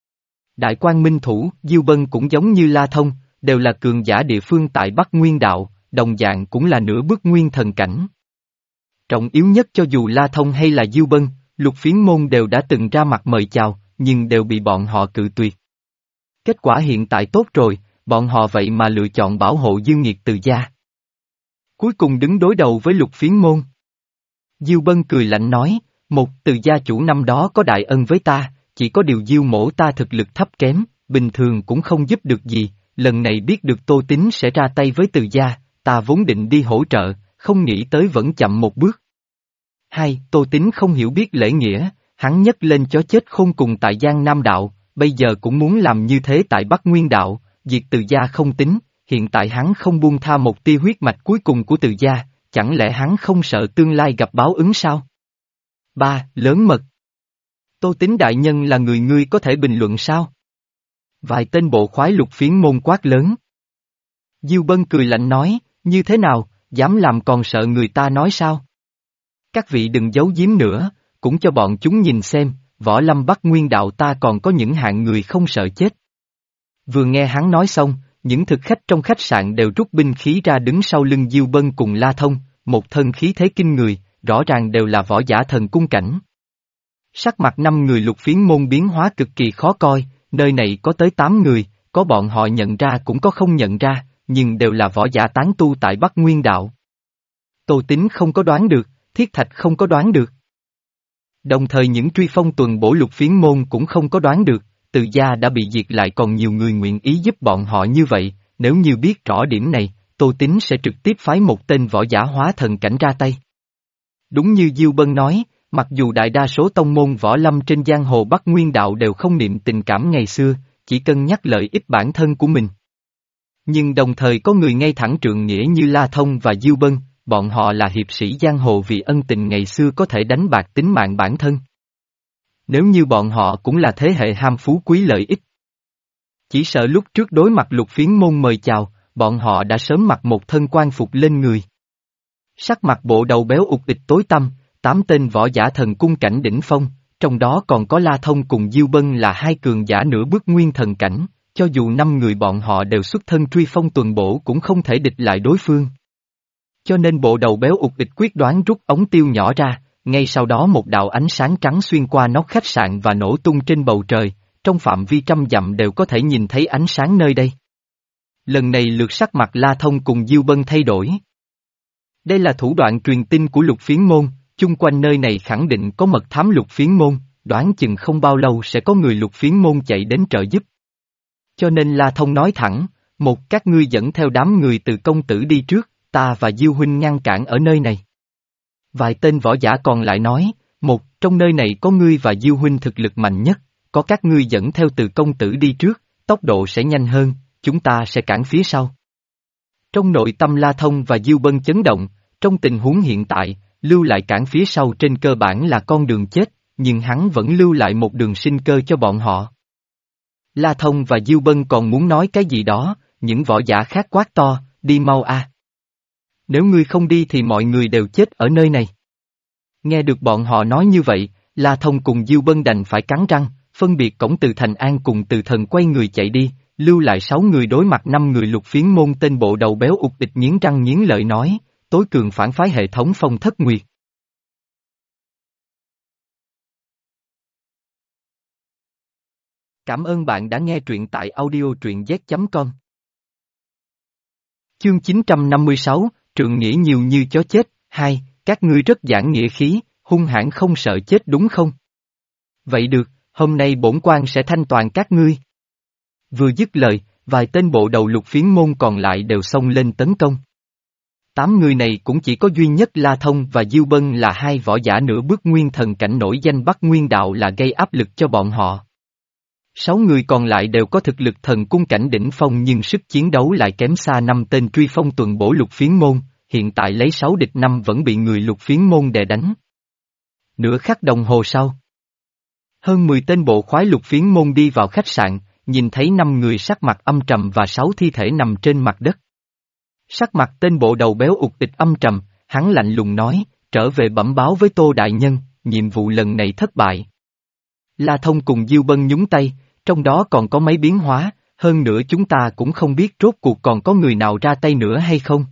Đại quan minh thủ, Diêu Bân cũng giống như La Thông, đều là cường giả địa phương tại Bắc Nguyên Đạo, đồng dạng cũng là nửa bước nguyên thần cảnh. Trọng yếu nhất cho dù La Thông hay là Diêu Bân, Lục Phiến môn đều đã từng ra mặt mời chào, nhưng đều bị bọn họ cự tuyệt. Kết quả hiện tại tốt rồi, bọn họ vậy mà lựa chọn bảo hộ Dương Nghiệt từ gia. Cuối cùng đứng đối đầu với Lục Phiến môn. Diêu Bân cười lạnh nói, một từ gia chủ năm đó có đại ân với ta, chỉ có điều Diêu mổ ta thực lực thấp kém, bình thường cũng không giúp được gì, lần này biết được Tô Tín sẽ ra tay với từ gia, ta vốn định đi hỗ trợ, không nghĩ tới vẫn chậm một bước. Hai, Tô Tín không hiểu biết lễ nghĩa, hắn nhấc lên chó chết khôn cùng tại Giang Nam Đạo, bây giờ cũng muốn làm như thế tại Bắc Nguyên Đạo, diệt từ gia không tính, hiện tại hắn không buông tha một tia huyết mạch cuối cùng của từ gia, chẳng lẽ hắn không sợ tương lai gặp báo ứng sao? Ba, lớn mật. Tô Tín đại nhân là người ngươi có thể bình luận sao? Vài tên bộ khoái Lục Phiến môn quát lớn. Diêu Bân cười lạnh nói, như thế nào, dám làm còn sợ người ta nói sao? Các vị đừng giấu giếm nữa, cũng cho bọn chúng nhìn xem, võ lâm Bắc Nguyên Đạo ta còn có những hạng người không sợ chết. Vừa nghe hắn nói xong, những thực khách trong khách sạn đều rút binh khí ra đứng sau lưng Diêu Bân cùng La Thông, một thân khí thế kinh người, rõ ràng đều là võ giả thần cung cảnh. Sắc mặt năm người Lục Phiến môn biến hóa cực kỳ khó coi, nơi này có tới tám người, có bọn họ nhận ra cũng có không nhận ra, nhưng đều là võ giả tán tu tại Bắc Nguyên Đạo. Tô Tín không có đoán được, Thiết Thạch không có đoán được. Đồng thời những truy phong tuần bổ Lục Phiến môn cũng không có đoán được, từ gia đã bị diệt lại còn nhiều người nguyện ý giúp bọn họ như vậy, nếu như biết rõ điểm này, Tô Tín sẽ trực tiếp phái một tên võ giả hóa thần cảnh ra tay. Đúng như Diêu Bân nói, mặc dù đại đa số tông môn võ lâm trên giang hồ Bắc Nguyên đạo đều không niệm tình cảm ngày xưa, chỉ cân nhắc lợi ích bản thân của mình. Nhưng đồng thời có người ngay thẳng trượng nghĩa như La Thông và Diêu Bân, bọn họ là hiệp sĩ giang hồ vì ân tình ngày xưa có thể đánh bạc tính mạng bản thân. Nếu như bọn họ cũng là thế hệ ham phú quý lợi ích. Chỉ sợ lúc trước đối mặt Lục Phiến môn mời chào, bọn họ đã sớm mặc một thân quan phục lên người. Sắc mặt bộ đầu béo ụt ịch tối tăm, tám tên võ giả thần cung cảnh đỉnh phong, trong đó còn có La Thông cùng Diêu Bân là hai cường giả nửa bước nguyên thần cảnh, cho dù năm người bọn họ đều xuất thân truy phong tuần bổ cũng không thể địch lại đối phương. Cho nên bộ đầu béo ụt ịch quyết đoán rút ống tiêu nhỏ ra, ngay sau đó một đạo ánh sáng trắng xuyên qua nóc khách sạn và nổ tung trên bầu trời, trong phạm vi trăm dặm đều có thể nhìn thấy ánh sáng nơi đây. Lần này lượt sắc mặt La Thông cùng Diêu Bân thay đổi. Đây là thủ đoạn truyền tin của Lục Phiến môn, chung quanh nơi này khẳng định có mật thám Lục Phiến môn, đoán chừng không bao lâu sẽ có người Lục Phiến môn chạy đến trợ giúp. Cho nên La Thông nói thẳng, một các ngươi dẫn theo đám người từ công tử đi trước, ta và Diêu huynh ngăn cản ở nơi này. Vài tên võ giả còn lại nói, một, trong nơi này có ngươi và Diêu huynh thực lực mạnh nhất, có các ngươi dẫn theo từ công tử đi trước, tốc độ sẽ nhanh hơn, chúng ta sẽ cản phía sau. Trong nội tâm La Thông và Diêu Bân chấn động, trong tình huống hiện tại, lưu lại cản phía sau trên cơ bản là con đường chết, nhưng hắn vẫn lưu lại một đường sinh cơ cho bọn họ. La Thông và Diêu Bân còn muốn nói cái gì đó, những võ giả khác quát to, đi mau a! Nếu ngươi không đi thì mọi người đều chết ở nơi này. Nghe được bọn họ nói như vậy, La Thông cùng Diêu Bân đành phải cắn răng, phân biệt cổng Từ Thành An cùng Từ Thần quay người chạy đi, lưu lại sáu người đối mặt năm người Lục Phiến môn tên bộ đầu béo ụt ịch nghiến răng nghiến lợi nói, tối cường phản phái hệ thống Phong Thất Nguyệt. Cảm ơn bạn đã nghe truyện tại audio truyện z chấm com. Chương chín trăm năm mươi sáu, trượng nghĩa nhiều như chó chết, hai, các ngươi rất giảng nghĩa khí, hung hãn không sợ chết đúng không? Vậy được, hôm nay bổn quan sẽ thanh toàn các ngươi. Vừa dứt lời, vài tên bộ đầu Lục Phiến môn còn lại đều xông lên tấn công. Tám người này cũng chỉ có duy nhất La Thông và Diêu Bân là hai võ giả nửa bước nguyên thần cảnh nổi danh Bắc Nguyên đạo là gây áp lực cho bọn họ. Sáu người còn lại đều có thực lực thần cung cảnh đỉnh phong nhưng sức chiến đấu lại kém xa năm tên truy phong tuần bổ Lục Phiến môn, hiện tại lấy sáu địch năm vẫn bị người Lục Phiến môn đè đánh. Nửa khắc đồng hồ sau, hơn mười tên bộ khoái Lục Phiến môn đi vào khách sạn, nhìn thấy năm người sắc mặt âm trầm và sáu thi thể nằm trên mặt đất. Sắc mặt tên bộ đầu béo ụt ịch âm trầm, hắn lạnh lùng nói, trở về bẩm báo với Tô Đại Nhân, nhiệm vụ lần này thất bại. La Thông cùng Diêu Bân nhúng tay, trong đó còn có mấy biến hóa, hơn nữa chúng ta cũng không biết rốt cuộc còn có người nào ra tay nữa hay không.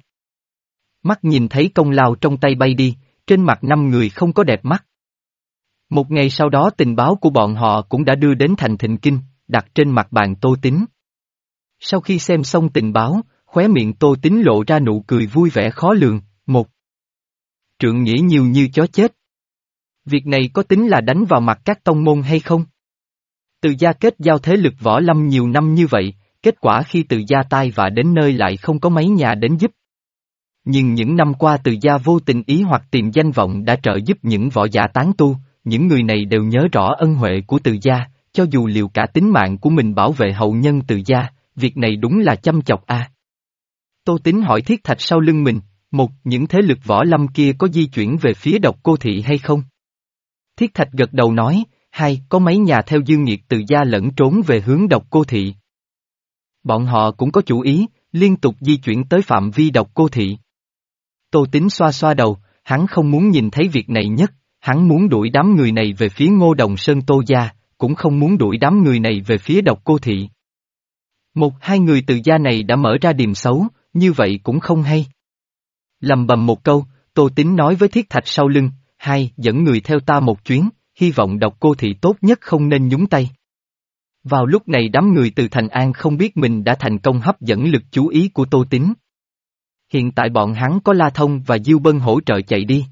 Mắt nhìn thấy công lao trong tay bay đi, trên mặt năm người không có đẹp mắt. Một ngày sau đó tình báo của bọn họ cũng đã đưa đến thành Thịnh Kinh, đặt trên mặt bàn Tô Tín. Sau khi xem xong tình báo, khóe miệng Tô Tín lộ ra nụ cười vui vẻ khó lường, một. Trượng nghĩa nhiều như chó chết. Việc này có tính là đánh vào mặt các tông môn hay không? Từ gia kết giao thế lực võ lâm nhiều năm như vậy, kết quả khi từ gia tai vạ đến nơi lại không có mấy nhà đến giúp. Nhưng những năm qua từ gia vô tình ý hoặc tìm danh vọng đã trợ giúp những võ giả tán tu, những người này đều nhớ rõ ân huệ của từ gia, cho dù liều cả tính mạng của mình bảo vệ hậu nhân từ gia, việc này đúng là chăm chọc a. À. Tô Tín hỏi Thiết Thạch sau lưng mình, một, những thế lực võ lâm kia có di chuyển về phía Độc Cô Thị hay không? Thiết Thạch gật đầu nói, hai, có mấy nhà theo Dương Nghiệt từ gia lẫn trốn về hướng Độc Cô Thị. Bọn họ cũng có chủ ý, liên tục di chuyển tới phạm vi Độc Cô Thị. Tô Tín xoa xoa đầu, hắn không muốn nhìn thấy việc này nhất, hắn muốn đuổi đám người này về phía Ngô Đồng Sơn Tô gia, cũng không muốn đuổi đám người này về phía Độc Cô Thị. Một hai người từ gia này đã mở ra điềm xấu, như vậy cũng không hay. Lầm bầm một câu, Tô Tín nói với Thiết Thạch sau lưng, hai, dẫn người theo ta một chuyến, hy vọng Độc Cô Thị tốt nhất không nên nhúng tay. Vào lúc này đám người từ Thành An không biết mình đã thành công hấp dẫn lực chú ý của Tô Tín. Hiện tại bọn hắn có La Thông và Diêu Bân hỗ trợ chạy đi.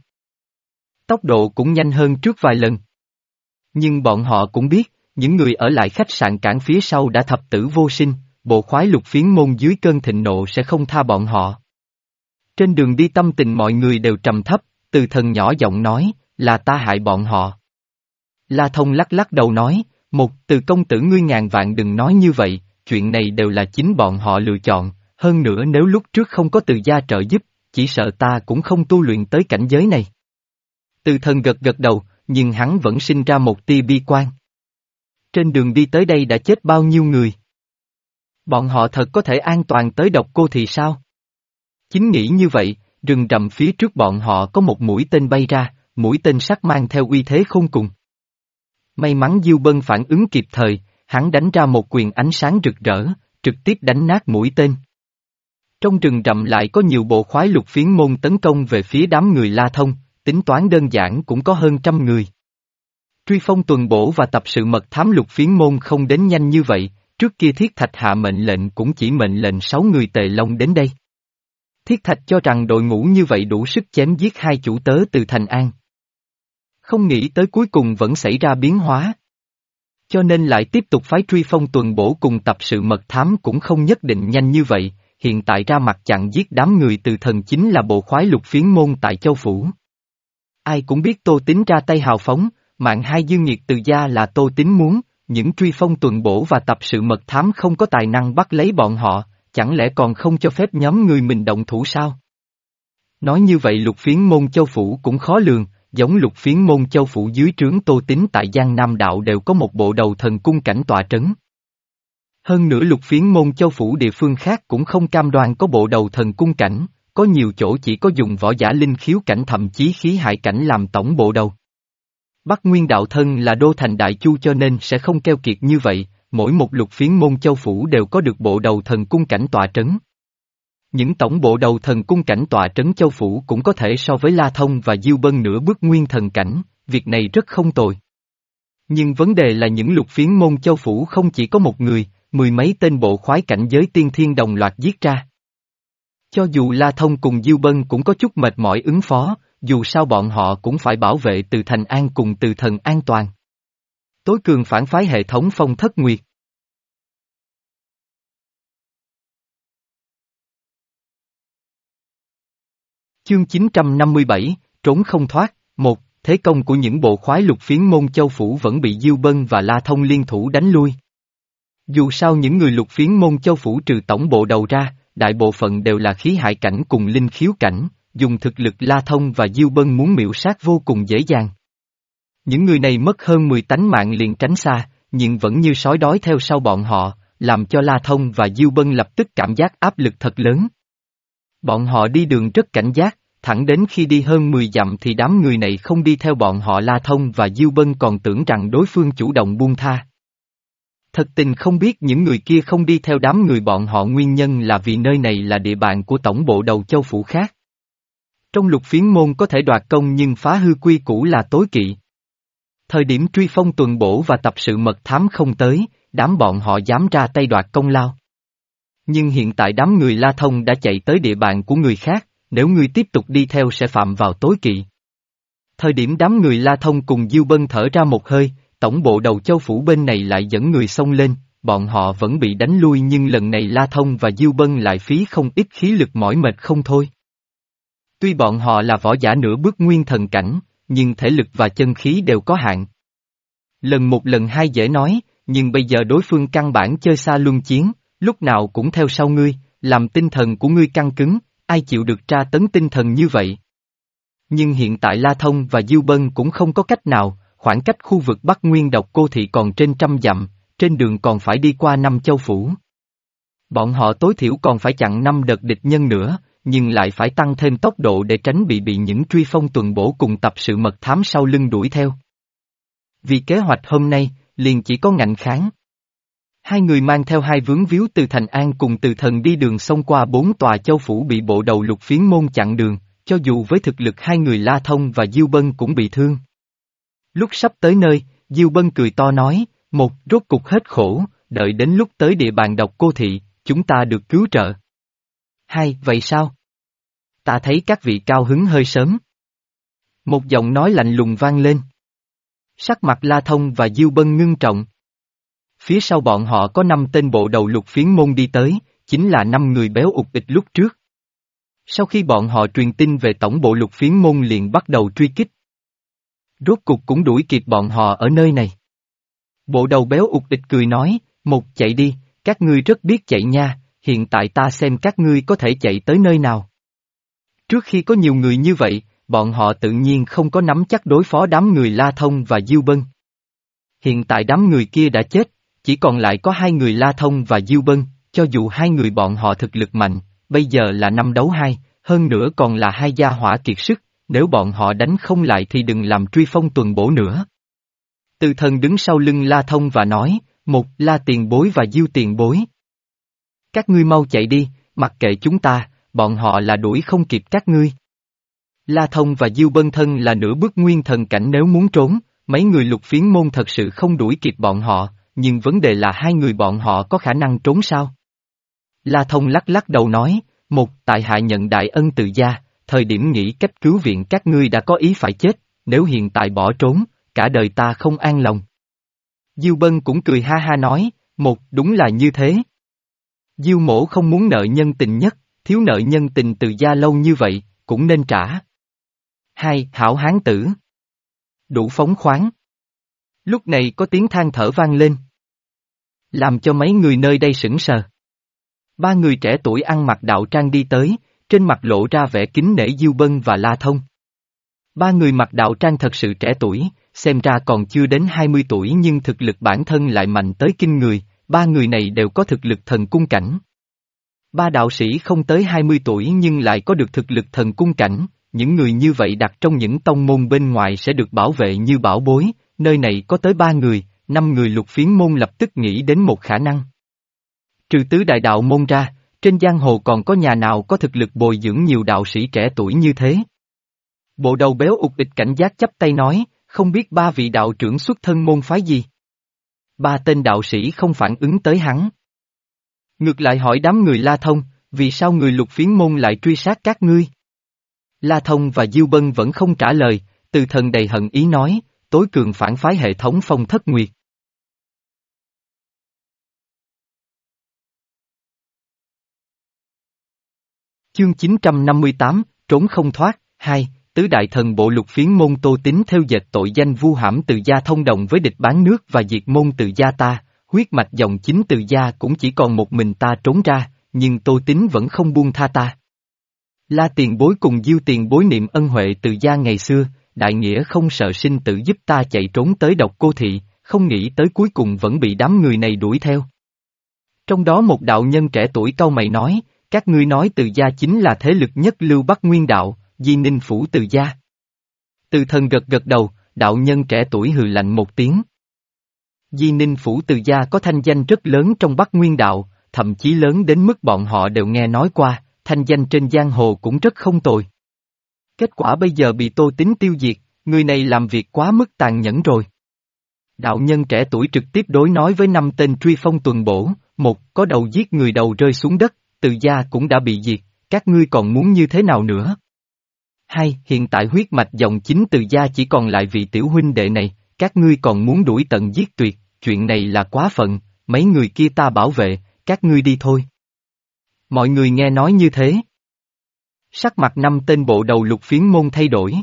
Tốc độ cũng nhanh hơn trước vài lần. Nhưng bọn họ cũng biết, những người ở lại khách sạn cảng phía sau đã thập tử vô sinh, bộ khoái Lục Phiến môn dưới cơn thịnh nộ sẽ không tha bọn họ. Trên đường đi tâm tình mọi người đều trầm thấp, Từ Thần nhỏ giọng nói, là ta hại bọn họ. La Thông lắc lắc đầu nói, một, Từ công tử ngươi ngàn vạn đừng nói như vậy, chuyện này đều là chính bọn họ lựa chọn, hơn nữa nếu lúc trước không có Từ gia trợ giúp, chỉ sợ ta cũng không tu luyện tới cảnh giới này. Từ Thần gật gật đầu, nhưng hắn vẫn sinh ra một tia bi quan. Trên đường đi tới đây đã chết bao nhiêu người? Bọn họ thật có thể an toàn tới Độc Cô Thị sao? Chính nghĩ như vậy, rừng rậm phía trước bọn họ có một mũi tên bay ra, mũi tên sắt mang theo uy thế khôn cùng. May mắn Diêu Bân phản ứng kịp thời, hắn đánh ra một quyền ánh sáng rực rỡ, trực tiếp đánh nát mũi tên. Trong rừng rậm lại có nhiều bộ khoái lục phiến môn tấn công về phía đám người La Thông, tính toán đơn giản cũng có hơn trăm người. Truy Phong tuần bổ và tập sự mật thám lục phiến môn không đến nhanh như vậy, trước kia Thiết Thạch hạ mệnh lệnh cũng chỉ mệnh lệnh sáu người Tề Long đến đây. Thiết Thạch cho rằng đội ngũ như vậy đủ sức chém giết hai chủ tớ từ Thành An. Không nghĩ tới cuối cùng vẫn xảy ra biến hóa. Cho nên lại tiếp tục phái Truy Phong tuần bổ cùng tập sự mật thám cũng không nhất định nhanh như vậy, hiện tại ra mặt chặn giết đám người từ thần chính là bộ khoái lục phiến môn tại Châu Phủ. Ai cũng biết Tô Tín ra tay hào phóng, mạng hai dương nghiệt từ gia là Tô Tín muốn, những Truy Phong tuần bổ và tập sự mật thám không có tài năng bắt lấy bọn họ, chẳng lẽ còn không cho phép nhóm người mình động thủ sao? Nói như vậy lục phiến môn Châu Phủ cũng khó lường, giống lục phiến môn Châu Phủ dưới trướng Tô Tín tại Giang Nam Đạo đều có một bộ đầu thần cung cảnh tọa trấn. Hơn nữa lục phiến môn Châu Phủ địa phương khác cũng không cam đoan có bộ đầu thần cung cảnh, có nhiều chỗ chỉ có dùng võ giả linh khiếu cảnh thậm chí khí hại cảnh làm tổng bộ đầu. Bắc Nguyên Đạo Thân là đô thành đại chu cho nên sẽ không keo kiệt như vậy, mỗi một lục phiến môn Châu Phủ đều có được bộ đầu thần cung cảnh tọa trấn. Những tổng bộ đầu thần cung cảnh tọa trấn Châu Phủ cũng có thể so với La Thông và Diêu Bân nửa bước nguyên thần cảnh, việc này rất không tồi. Nhưng vấn đề là những lục phiến môn Châu Phủ không chỉ có một người, mười mấy tên bộ khoái cảnh giới tiên thiên đồng loạt giết ra. Cho dù La Thông cùng Diêu Bân cũng có chút mệt mỏi ứng phó, dù sao bọn họ cũng phải bảo vệ từ Thành An cùng từ thần an toàn. Tối cường phản phái hệ thống Phong Thất Nguyệt. Chương chín trăm năm mươi bảy, trốn không thoát, một, thế công của những bộ khoái lục phiến môn Châu Phủ vẫn bị Diêu Bân và La Thông liên thủ đánh lui. Dù sao những người lục phiến môn Châu Phủ trừ tổng bộ đầu ra, đại bộ phận đều là khí hại cảnh cùng linh khiếu cảnh, dùng thực lực La Thông và Diêu Bân muốn miểu sát vô cùng dễ dàng. Những người này mất hơn mười tánh mạng liền tránh xa, nhưng vẫn như sói đói theo sau bọn họ, làm cho La Thông và Diêu Bân lập tức cảm giác áp lực thật lớn. Bọn họ đi đường rất cảnh giác, thẳng đến khi đi hơn mười dặm thì đám người này không đi theo bọn họ. La Thông và Diêu Bân còn tưởng rằng đối phương chủ động buông tha. Thật tình không biết những người kia không đi theo đám người bọn họ nguyên nhân là vì nơi này là địa bàn của tổng bộ đầu Châu Phủ khác. Trong lục phiến môn có thể đoạt công nhưng phá hư quy củ là tối kỵ. Thời điểm Truy Phong tuần bổ và tập sự mật thám không tới, đám bọn họ dám ra tay đoạt công lao. Nhưng hiện tại đám người La Thông đã chạy tới địa bàn của người khác, nếu ngươi tiếp tục đi theo sẽ phạm vào tối kỵ. Thời điểm đám người La Thông cùng Diêu Bân thở ra một hơi, tổng bộ đầu Châu Phủ bên này lại dẫn người xông lên, bọn họ vẫn bị đánh lui nhưng lần này La Thông và Diêu Bân lại phí không ít khí lực mỏi mệt không thôi. Tuy bọn họ là võ giả nửa bước nguyên thần cảnh, nhưng thể lực và chân khí đều có hạn. Lần một lần hai dễ nói, nhưng bây giờ đối phương căn bản chơi xa luân chiến, lúc nào cũng theo sau ngươi, làm tinh thần của ngươi căng cứng, ai chịu được tra tấn tinh thần như vậy. Nhưng hiện tại La Thông và Diêu Bân cũng không có cách nào, khoảng cách khu vực Bắc Nguyên Độc Cô Thị còn trên trăm dặm, trên đường còn phải đi qua năm châu phủ. Bọn họ tối thiểu còn phải chặn năm đợt địch nhân nữa, nhưng lại phải tăng thêm tốc độ để tránh bị bị những Truy Phong tuần bổ cùng tập sự mật thám sau lưng đuổi theo. Vì kế hoạch hôm nay, liền chỉ có ngạnh kháng. Hai người mang theo hai vướng víu từ Thành An cùng từ thần đi đường xông qua bốn tòa châu phủ bị bộ đầu lục phiến môn chặn đường, cho dù với thực lực hai người La Thông và Diêu Bân cũng bị thương. Lúc sắp tới nơi, Diêu Bân cười to nói, một, rốt cục hết khổ, đợi đến lúc tới địa bàn Độc Cô Thị, chúng ta được cứu trợ. Hai, vậy sao? Ta thấy các vị cao hứng hơi sớm. Một giọng nói lạnh lùng vang lên. Sắc mặt La Thông và Diêu Bân ngưng trọng. Phía sau bọn họ có năm tên bộ đầu lục phiến môn đi tới, chính là năm người béo ụt ịch lúc trước. Sau khi bọn họ truyền tin về tổng bộ Lục Phiến môn liền bắt đầu truy kích. Rốt cục cũng đuổi kịp bọn họ ở nơi này. Bộ đầu béo ụt ịch cười nói, một chạy đi, các ngươi rất biết chạy nha, hiện tại ta xem các ngươi có thể chạy tới nơi nào. Trước khi có nhiều người như vậy, bọn họ tự nhiên không có nắm chắc đối phó đám người La Thông và Diêu Bân. Hiện tại đám người kia đã chết, chỉ còn lại có hai người La Thông và Diêu Bân, cho dù hai người bọn họ thực lực mạnh, bây giờ là năm đấu hai, hơn nữa còn là hai gia hỏa kiệt sức, nếu bọn họ đánh không lại thì đừng làm truy phong tuần bổ nữa. Từ Thần đứng sau lưng La Thông và nói, một La tiền bối và Diêu tiền bối. Các ngươi mau chạy đi, mặc kệ chúng ta, bọn họ là đuổi không kịp các ngươi. La Thông và Diêu Bân thân là nửa bước nguyên thần cảnh, nếu muốn trốn, mấy người Lục Phiến môn thật sự không đuổi kịp bọn họ, nhưng vấn đề là hai người bọn họ có khả năng trốn sao? La Thông lắc lắc đầu nói, một tại hạ nhận đại ân từ gia, thời điểm nghĩ cách cứu viện các ngươi đã có ý phải chết, nếu hiện tại bỏ trốn, cả đời ta không an lòng. Diêu Bân cũng cười ha ha nói, một đúng là như thế. Diêu mổ không muốn nợ nhân tình nhất, thiếu nợ nhân tình từ gia lâu như vậy, cũng nên trả. Hai, hảo hán tử. Đủ phóng khoáng. Lúc này có tiếng than thở vang lên. Làm cho mấy người nơi đây sững sờ. Ba người trẻ tuổi ăn mặc đạo trang đi tới, trên mặt lộ ra vẻ kính nể Diêu Bân và La Thông. Ba người mặc đạo trang thật sự trẻ tuổi, xem ra còn chưa đến hai mươi tuổi nhưng thực lực bản thân lại mạnh tới kinh người, ba người này đều có thực lực thần cung cảnh. Ba đạo sĩ không tới hai mươi tuổi nhưng lại có được thực lực thần cung cảnh, những người như vậy đặt trong những tông môn bên ngoài sẽ được bảo vệ như bảo bối, nơi này có tới ba người, năm người Lục Phiến môn lập tức nghĩ đến một khả năng. Trừ tứ đại đạo môn ra, trên giang hồ còn có nhà nào có thực lực bồi dưỡng nhiều đạo sĩ trẻ tuổi như thế? Bộ đầu béo ụt ịch cảnh giác chắp tay nói, không biết ba vị đạo trưởng xuất thân môn phái gì? Ba tên đạo sĩ không phản ứng tới hắn. Ngược lại hỏi đám người La Thông, vì sao người Lục Phiến môn lại truy sát các ngươi? La Thông và Diêu Bân vẫn không trả lời, Từ Thần đầy hận ý nói, tối cường phản phái hệ thống Phong Thất Nguyệt. Chương chín trăm năm mươi tám, trốn không thoát, hai, tứ đại thần bộ Lục Phiến môn Tô Tín theo dệt tội danh vu hãm Từ gia thông đồng với địch bán nước và diệt môn Từ gia ta, huyết mạch dòng chính Từ gia cũng chỉ còn một mình ta trốn ra, nhưng Tô Tín vẫn không buông tha ta. La tiền bối cùng Diêu tiền bối niệm ân huệ Từ gia ngày xưa, đại nghĩa không sợ sinh tử giúp ta chạy trốn tới Độc Cô Thị, không nghĩ tới cuối cùng vẫn bị đám người này đuổi theo. Trong đó một đạo nhân trẻ tuổi cau mày nói, các ngươi nói Từ gia chính là thế lực nhất lưu Bắc Nguyên đạo, Di Ninh Phủ Từ gia. Từ Thần gật gật đầu, đạo nhân trẻ tuổi hừ lạnh một tiếng. Di Ninh Phủ Từ gia có thanh danh rất lớn trong Bắc Nguyên đạo, thậm chí lớn đến mức bọn họ đều nghe nói qua, thanh danh trên giang hồ cũng rất không tồi. Kết quả bây giờ bị Tô Tín tiêu diệt, người này làm việc quá mức tàn nhẫn rồi. Đạo nhân trẻ tuổi trực tiếp đối nói với năm tên truy phong tuần bổ, một, có đầu giết người đầu rơi xuống đất, Từ gia cũng đã bị diệt, các ngươi còn muốn như thế nào nữa? Hai, hiện tại huyết mạch dòng chính Từ gia chỉ còn lại vị tiểu huynh đệ này, các ngươi còn muốn đuổi tận giết tuyệt, chuyện này là quá phận, mấy người kia ta bảo vệ, các ngươi đi thôi. Mọi người nghe nói như thế. Sắc mặt năm tên bộ đầu Lục Phiến môn thay đổi.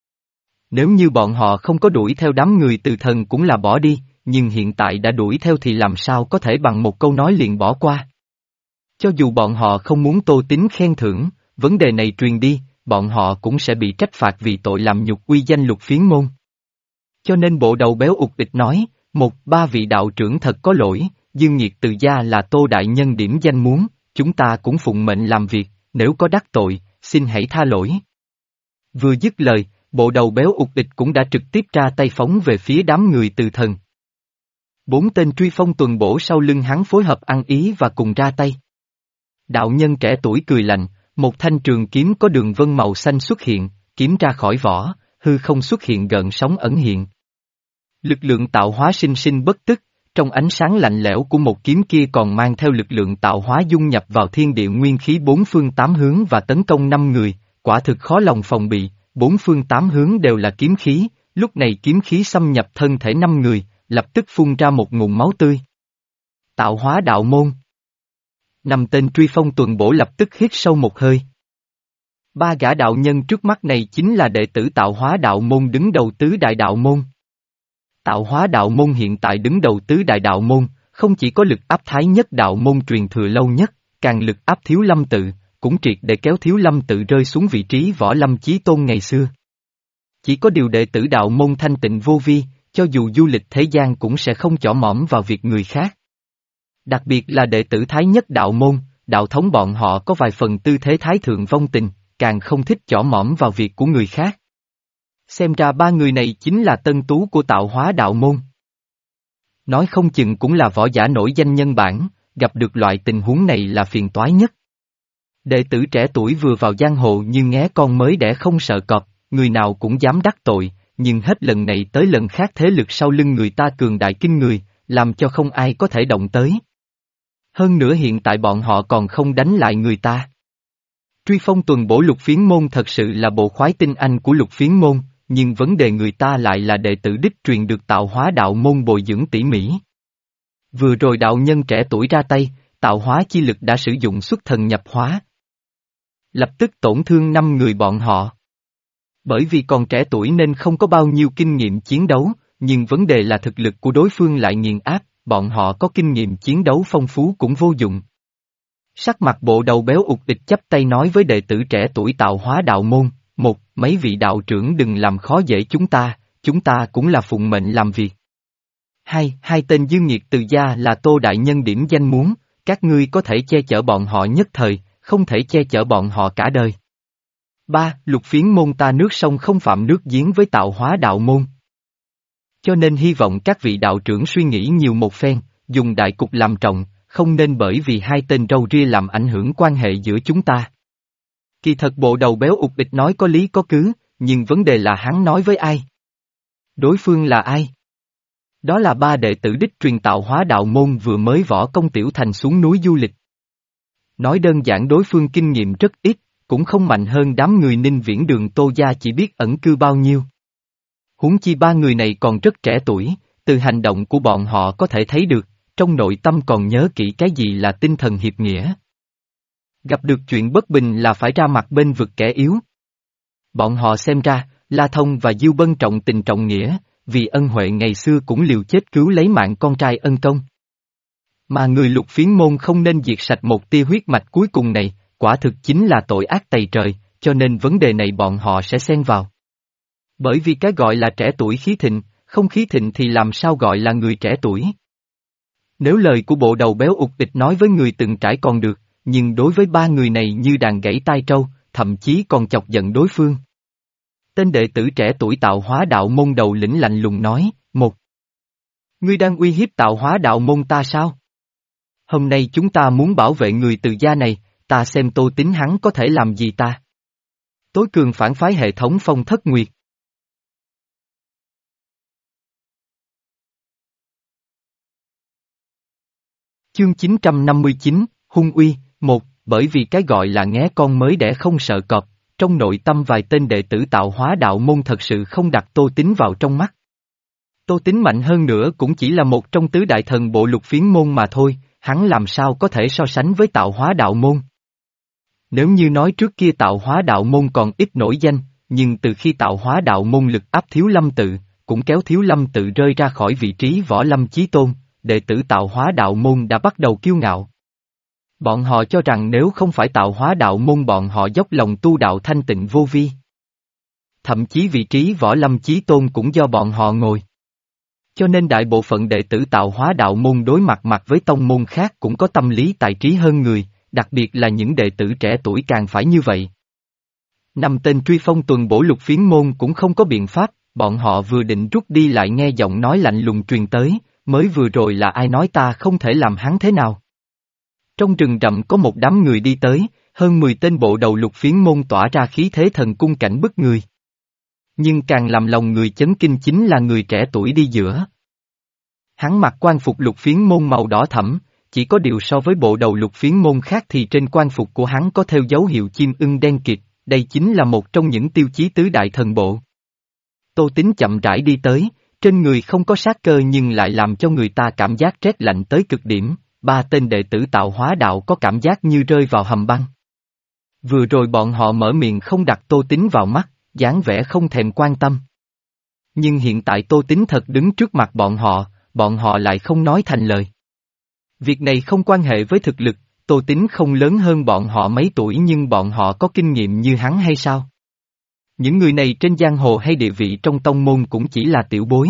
Nếu như bọn họ không có đuổi theo đám người Từ Thần cũng là bỏ đi, nhưng hiện tại đã đuổi theo thì làm sao có thể bằng một câu nói liền bỏ qua. Cho dù bọn họ không muốn Tô Tín khen thưởng, vấn đề này truyền đi, bọn họ cũng sẽ bị trách phạt vì tội làm nhục uy danh Lục Phiến môn. Cho nên bộ đầu béo ụt ịch nói, một ba vị đạo trưởng thật có lỗi, dương nhiệt Từ gia là Tô đại nhân điểm danh muốn, chúng ta cũng phụng mệnh làm việc, nếu có đắc tội, xin hãy tha lỗi. Vừa dứt lời, bộ đầu béo ụt ịch cũng đã trực tiếp ra tay phóng về phía đám người Từ Thần. Bốn tên truy phong tuần bổ sau lưng hắn phối hợp ăn ý và cùng ra tay. Đạo nhân trẻ tuổi cười lạnh, một thanh trường kiếm có đường vân màu xanh xuất hiện, kiếm ra khỏi vỏ, hư không xuất hiện gợn sóng ẩn hiện. Lực lượng tạo hóa sinh sinh bất tức, trong ánh sáng lạnh lẽo của một kiếm kia còn mang theo lực lượng tạo hóa dung nhập vào thiên địa nguyên khí bốn phương tám hướng và tấn công năm người, quả thực khó lòng phòng bị, bốn phương tám hướng đều là kiếm khí, lúc này kiếm khí xâm nhập thân thể năm người, lập tức phun ra một nguồn máu tươi. Tạo hóa đạo môn. Năm tên truy phong tuần bổ lập tức hít sâu một hơi. Ba gã đạo nhân trước mắt này chính là đệ tử Tạo Hóa đạo môn đứng đầu tứ đại đạo môn. Tạo Hóa đạo môn hiện tại đứng đầu tứ đại đạo môn, không chỉ có lực áp thái nhất đạo môn truyền thừa lâu nhất, càng lực áp Thiếu Lâm tự, cũng triệt để kéo Thiếu Lâm tự rơi xuống vị trí Võ Lâm Chí Tôn ngày xưa. Chỉ có điều đệ tử đạo môn thanh tịnh vô vi, cho dù du lịch thế gian cũng sẽ không chỏ mỏm vào việc người khác. Đặc biệt là đệ tử thái nhất đạo môn, đạo thống bọn họ có vài phần tư thế thái thượng vong tình, càng không thích chỏ mỏm vào việc của người khác. Xem ra ba người này chính là tân tú của Tạo Hóa đạo môn. Nói không chừng cũng là võ giả nổi danh nhân bản, gặp được loại tình huống này là phiền toái nhất. Đệ tử trẻ tuổi vừa vào giang hồ như nghé con mới đẻ không sợ cọp, người nào cũng dám đắc tội, nhưng hết lần này tới lần khác thế lực sau lưng người ta cường đại kinh người, làm cho không ai có thể động tới. Hơn nữa hiện tại bọn họ còn không đánh lại người ta. Truy phong tuần bổ Lục Phiến môn thật sự là bộ khoái tinh anh của Lục Phiến môn, nhưng vấn đề người ta lại là đệ tử đích truyền được Tạo Hóa đạo môn bồi dưỡng tỉ mỉ. Vừa rồi đạo nhân trẻ tuổi ra tay, tạo hóa chi lực đã sử dụng xuất thần nhập hóa. Lập tức tổn thương năm người bọn họ. Bởi vì còn trẻ tuổi nên không có bao nhiêu kinh nghiệm chiến đấu, nhưng vấn đề là thực lực của đối phương lại nghiền áp, bọn họ có kinh nghiệm chiến đấu phong phú cũng vô dụng. Sắc mặt bộ đầu béo ụt ịch chắp tay nói với đệ tử trẻ tuổi Tạo Hóa đạo môn, một, mấy vị đạo trưởng đừng làm khó dễ chúng ta, chúng ta cũng là phụng mệnh làm việc. Hai, hai tên dương nghiệt từ gia là Tô đại nhân điểm danh muốn, các ngươi có thể che chở bọn họ nhất thời, không thể che chở bọn họ cả đời. Ba, Lục Phiến môn ta nước sông không phạm nước giếng với Tạo Hóa đạo môn. Cho nên hy vọng các vị đạo trưởng suy nghĩ nhiều một phen, dùng đại cục làm trọng, không nên bởi vì hai tên râu ria làm ảnh hưởng quan hệ giữa chúng ta. Kỳ thật bộ đầu béo ụt ịch nói có lý có cứ, nhưng vấn đề là hắn nói với ai? Đối phương là ai? Đó là ba đệ tử đích truyền Tạo Hóa đạo môn vừa mới võ công tiểu thành xuống núi du lịch. Nói đơn giản đối phương kinh nghiệm rất ít, cũng không mạnh hơn đám người Ninh Viễn Đường Tô gia chỉ biết ẩn cư bao nhiêu. Huống chi ba người này còn rất trẻ tuổi, từ hành động của bọn họ có thể thấy được, trong nội tâm còn nhớ kỹ cái gì là tinh thần hiệp nghĩa. Gặp được chuyện bất bình là phải ra mặt bên vực kẻ yếu. Bọn họ xem ra, La Thông và Diêu Bân trọng tình trọng nghĩa, vì ân huệ ngày xưa cũng liều chết cứu lấy mạng con trai ân công. Mà người Lục Phiến môn không nên diệt sạch một tia huyết mạch cuối cùng này, quả thực chính là tội ác tày trời, cho nên vấn đề này bọn họ sẽ xen vào. Bởi vì cái gọi là trẻ tuổi khí thịnh, không khí thịnh thì làm sao gọi là người trẻ tuổi. Nếu lời của bộ đầu béo ụt ịch nói với người từng trải còn được, nhưng đối với ba người này như đàn gãy tai trâu, thậm chí còn chọc giận đối phương. Tên đệ tử trẻ tuổi Tạo Hóa đạo môn đầu lĩnh lạnh lùng nói, một. Ngươi đang uy hiếp Tạo Hóa đạo môn ta sao? Hôm nay chúng ta muốn bảo vệ người từ gia này, ta xem Tô Tín hắn có thể làm gì ta? Tối cường phản phái hệ thống Phong Thất Nguyệt. Chương chín trăm năm mươi chín, Hung uy, một, bởi vì cái gọi là nghé con mới đẻ không sợ cọp, trong nội tâm vài tên đệ tử Tạo Hóa đạo môn thật sự không đặt Tô Tín vào trong mắt. Tô Tín mạnh hơn nữa cũng chỉ là một trong tứ đại thần bộ Lục Phiến môn mà thôi, hắn làm sao có thể so sánh với Tạo Hóa đạo môn. Nếu như nói trước kia Tạo Hóa đạo môn còn ít nổi danh, nhưng từ khi Tạo Hóa đạo môn lực áp Thiếu Lâm tự, cũng kéo Thiếu Lâm tự rơi ra khỏi vị trí Võ Lâm Chí Tôn, đệ tử Tạo Hóa đạo môn đã bắt đầu kiêu ngạo. Bọn họ cho rằng nếu không phải Tạo Hóa đạo môn bọn họ dốc lòng tu đạo thanh tịnh vô vi. Thậm chí vị trí Võ Lâm Chí Tôn cũng do bọn họ ngồi. Cho nên đại bộ phận đệ tử Tạo Hóa đạo môn đối mặt mặt với tông môn khác cũng có tâm lý tài trí hơn người, đặc biệt là những đệ tử trẻ tuổi càng phải như vậy. Năm tên truy phong tuần bổ Lục Phiến môn cũng không có biện pháp, bọn họ vừa định rút đi lại nghe giọng nói lạnh lùng truyền tới, mới vừa rồi là ai nói ta không thể làm hắn thế nào. Trong rừng rậm có một đám người đi tới, hơn mười tên bộ đầu Lục Phiến môn tỏa ra khí thế thần cung cảnh bức người. Nhưng càng làm lòng người chấn kinh chính là người trẻ tuổi đi giữa. Hắn mặc quan phục Lục Phiến môn màu đỏ thẫm, chỉ có điều so với bộ đầu Lục Phiến môn khác thì trên quan phục của hắn có theo dấu hiệu chim ưng đen kịt, đây chính là một trong những tiêu chí tứ đại thần bộ. Tô Tín chậm rãi đi tới, trên người không có sát cơ nhưng lại làm cho người ta cảm giác rét lạnh tới cực điểm, ba tên đệ tử Tạo Hóa đạo có cảm giác như rơi vào hầm băng. Vừa rồi bọn họ mở miệng không đặt Tô Tín vào mắt, dáng vẻ không thèm quan tâm. Nhưng hiện tại Tô Tín thật đứng trước mặt bọn họ, bọn họ lại không nói thành lời. Việc này không quan hệ với thực lực, Tô Tín không lớn hơn bọn họ mấy tuổi nhưng bọn họ có kinh nghiệm như hắn hay sao? Những người này trên giang hồ hay địa vị trong tông môn cũng chỉ là tiểu bối.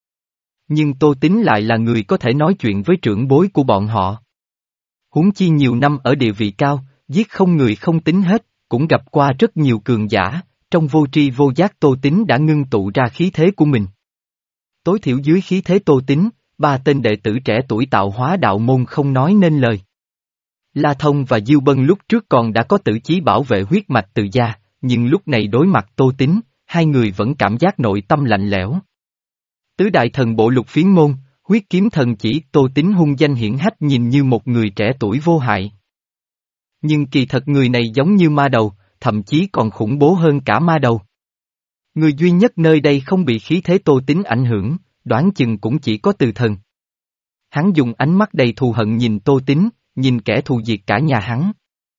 Nhưng Tô Tín lại là người có thể nói chuyện với trưởng bối của bọn họ. Huống chi nhiều năm ở địa vị cao, giết không người không tính hết, cũng gặp qua rất nhiều cường giả, trong vô tri vô giác Tô Tín đã ngưng tụ ra khí thế của mình. Tối thiểu dưới khí thế Tô Tín, ba tên đệ tử trẻ tuổi tạo hóa đạo môn không nói nên lời. La Thông và Diêu Bân lúc trước còn đã có tử chí bảo vệ huyết mạch từ gia, nhưng lúc này đối mặt Tô Tín, hai người vẫn cảm giác nội tâm lạnh lẽo. Tứ đại thần bộ lục phiến môn, huyết kiếm thần chỉ Tô Tín hung danh hiển hách nhìn như một người trẻ tuổi vô hại. Nhưng kỳ thật người này giống như ma đầu, thậm chí còn khủng bố hơn cả ma đầu. Người duy nhất nơi đây không bị khí thế Tô Tín ảnh hưởng, đoán chừng cũng chỉ có Từ Thần. Hắn dùng ánh mắt đầy thù hận nhìn Tô Tín, nhìn kẻ thù diệt cả nhà hắn.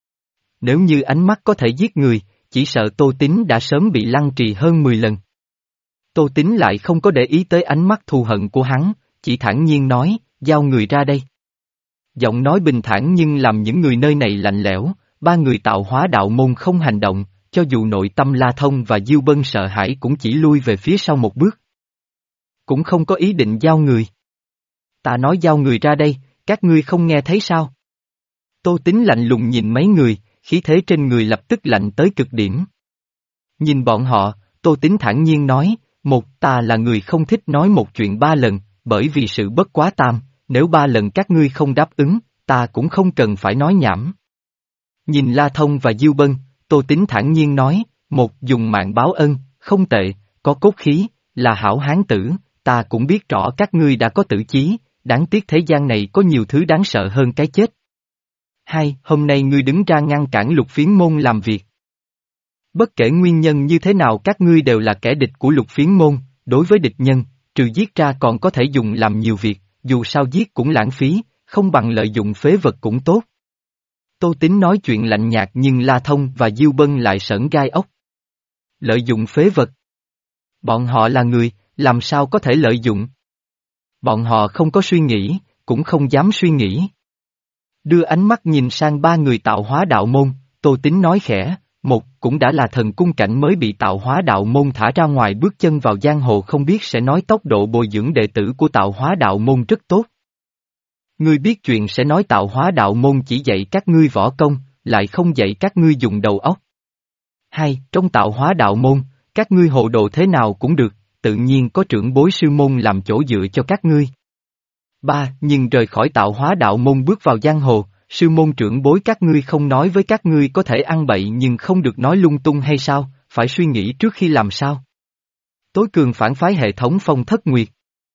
Nếu như ánh mắt có thể giết người, chỉ sợ Tô Tín đã sớm bị lăng trì hơn mười lần. Tô Tín lại không có để ý tới ánh mắt thù hận của hắn, chỉ thản nhiên nói, giao người ra đây. Giọng nói bình thản nhưng làm những người nơi này lạnh lẽo, ba người tạo hóa đạo môn không hành động, cho dù nội tâm La Thông và Diêu Bân sợ hãi cũng chỉ lui về phía sau một bước. Cũng không có ý định giao người. Ta nói giao người ra đây, các ngươi không nghe thấy sao? Tô Tín lạnh lùng nhìn mấy người, khí thế trên người lập tức lạnh tới cực điểm. Nhìn bọn họ, Tô Tín thản nhiên nói, một ta là người không thích nói một chuyện ba lần, bởi vì sự bất quá tam, nếu ba lần các ngươi không đáp ứng, ta cũng không cần phải nói nhảm. Nhìn La Thông và Diêu Bân, Tô Tín thản nhiên nói, một dùng mạng báo ân, không tệ, có cốt khí, là hảo hán tử, ta cũng biết rõ các ngươi đã có tử chí, đáng tiếc thế gian này có nhiều thứ đáng sợ hơn cái chết. Hai, hôm nay ngươi đứng ra ngăn cản lục phiến môn làm việc. Bất kể nguyên nhân như thế nào các ngươi đều là kẻ địch của lục phiến môn, đối với địch nhân, trừ giết ra còn có thể dùng làm nhiều việc, dù sao giết cũng lãng phí, không bằng lợi dụng phế vật cũng tốt. Tô Tín nói chuyện lạnh nhạt nhưng La Thông và Diêu Bân lại sởn gai ốc. Lợi dụng phế vật. Bọn họ là người, làm sao có thể lợi dụng? Bọn họ không có suy nghĩ, cũng không dám suy nghĩ. Đưa ánh mắt nhìn sang ba người tạo hóa đạo môn, Tô Tín nói khẽ, một cũng đã là thần cung cảnh mới bị tạo hóa đạo môn thả ra ngoài bước chân vào giang hồ không biết sẽ nói tốc độ bồi dưỡng đệ tử của tạo hóa đạo môn rất tốt. Ngươi biết chuyện sẽ nói tạo hóa đạo môn chỉ dạy các ngươi võ công, lại không dạy các ngươi dùng đầu óc. Hai, trong tạo hóa đạo môn, các ngươi hộ độ thế nào cũng được, tự nhiên có trưởng bối sư môn làm chỗ dựa cho các ngươi. Ba, nhưng rời khỏi tạo hóa đạo môn bước vào giang hồ, sư môn trưởng bối các ngươi không nói với các ngươi có thể ăn bậy nhưng không được nói lung tung hay sao, phải suy nghĩ trước khi làm sao. Tối cường phản phái hệ thống Phong Thất Nguyệt.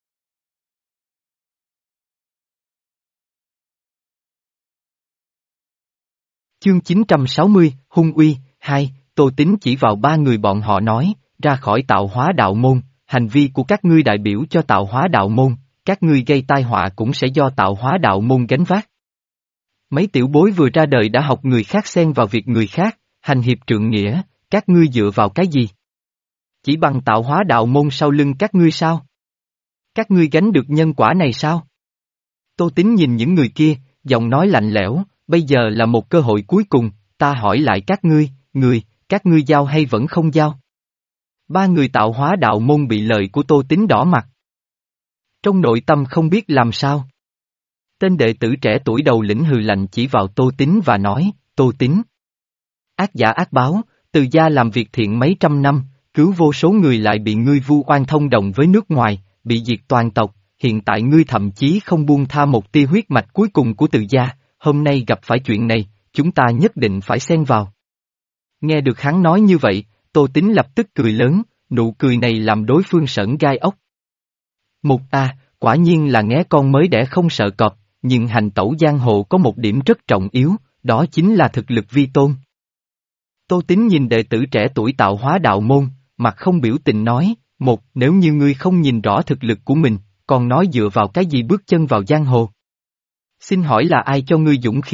Chương chín trăm sáu mươi, Hung Uy, hai, Tô Tín chỉ vào ba người bọn họ nói, ra khỏi tạo hóa đạo môn, hành vi của các ngươi đại biểu cho tạo hóa đạo môn, các ngươi gây tai họa cũng sẽ do tạo hóa đạo môn gánh vác. Mấy tiểu bối vừa ra đời đã học người khác xen vào việc người khác, hành hiệp trượng nghĩa, các ngươi dựa vào cái gì? Chỉ bằng tạo hóa đạo môn sau lưng các ngươi sao? Các ngươi gánh được nhân quả này sao? Tô Tín nhìn những người kia, giọng nói lạnh lẽo, bây giờ là một cơ hội cuối cùng, ta hỏi lại các ngươi, người, các ngươi giao hay vẫn không giao? Ba người tạo hóa đạo môn bị lời của Tô Tín đỏ mặt. Trong nội tâm không biết làm sao. Tên đệ tử trẻ tuổi đầu lĩnh hừ lạnh chỉ vào Tô Tín và nói, Tô Tín. Ác giả ác báo, từ gia làm việc thiện mấy trăm năm, cứu vô số người lại bị ngươi vu oan thông đồng với nước ngoài, bị diệt toàn tộc, hiện tại ngươi thậm chí không buông tha một tia huyết mạch cuối cùng của từ gia, hôm nay gặp phải chuyện này, chúng ta nhất định phải xen vào. Nghe được hắn nói như vậy, Tô Tín lập tức cười lớn, nụ cười này làm đối phương sởn gai ốc. Một a, quả nhiên là nghé con mới đẻ không sợ cọp, nhưng hành tẩu giang hồ có một điểm rất trọng yếu, đó chính là thực lực vi tôn. Tô Tín nhìn đệ tử trẻ tuổi tạo hóa đạo môn, mặt không biểu tình nói, một, nếu như ngươi không nhìn rõ thực lực của mình, còn nói dựa vào cái gì bước chân vào giang hồ. Xin hỏi là ai cho ngươi dũng khí,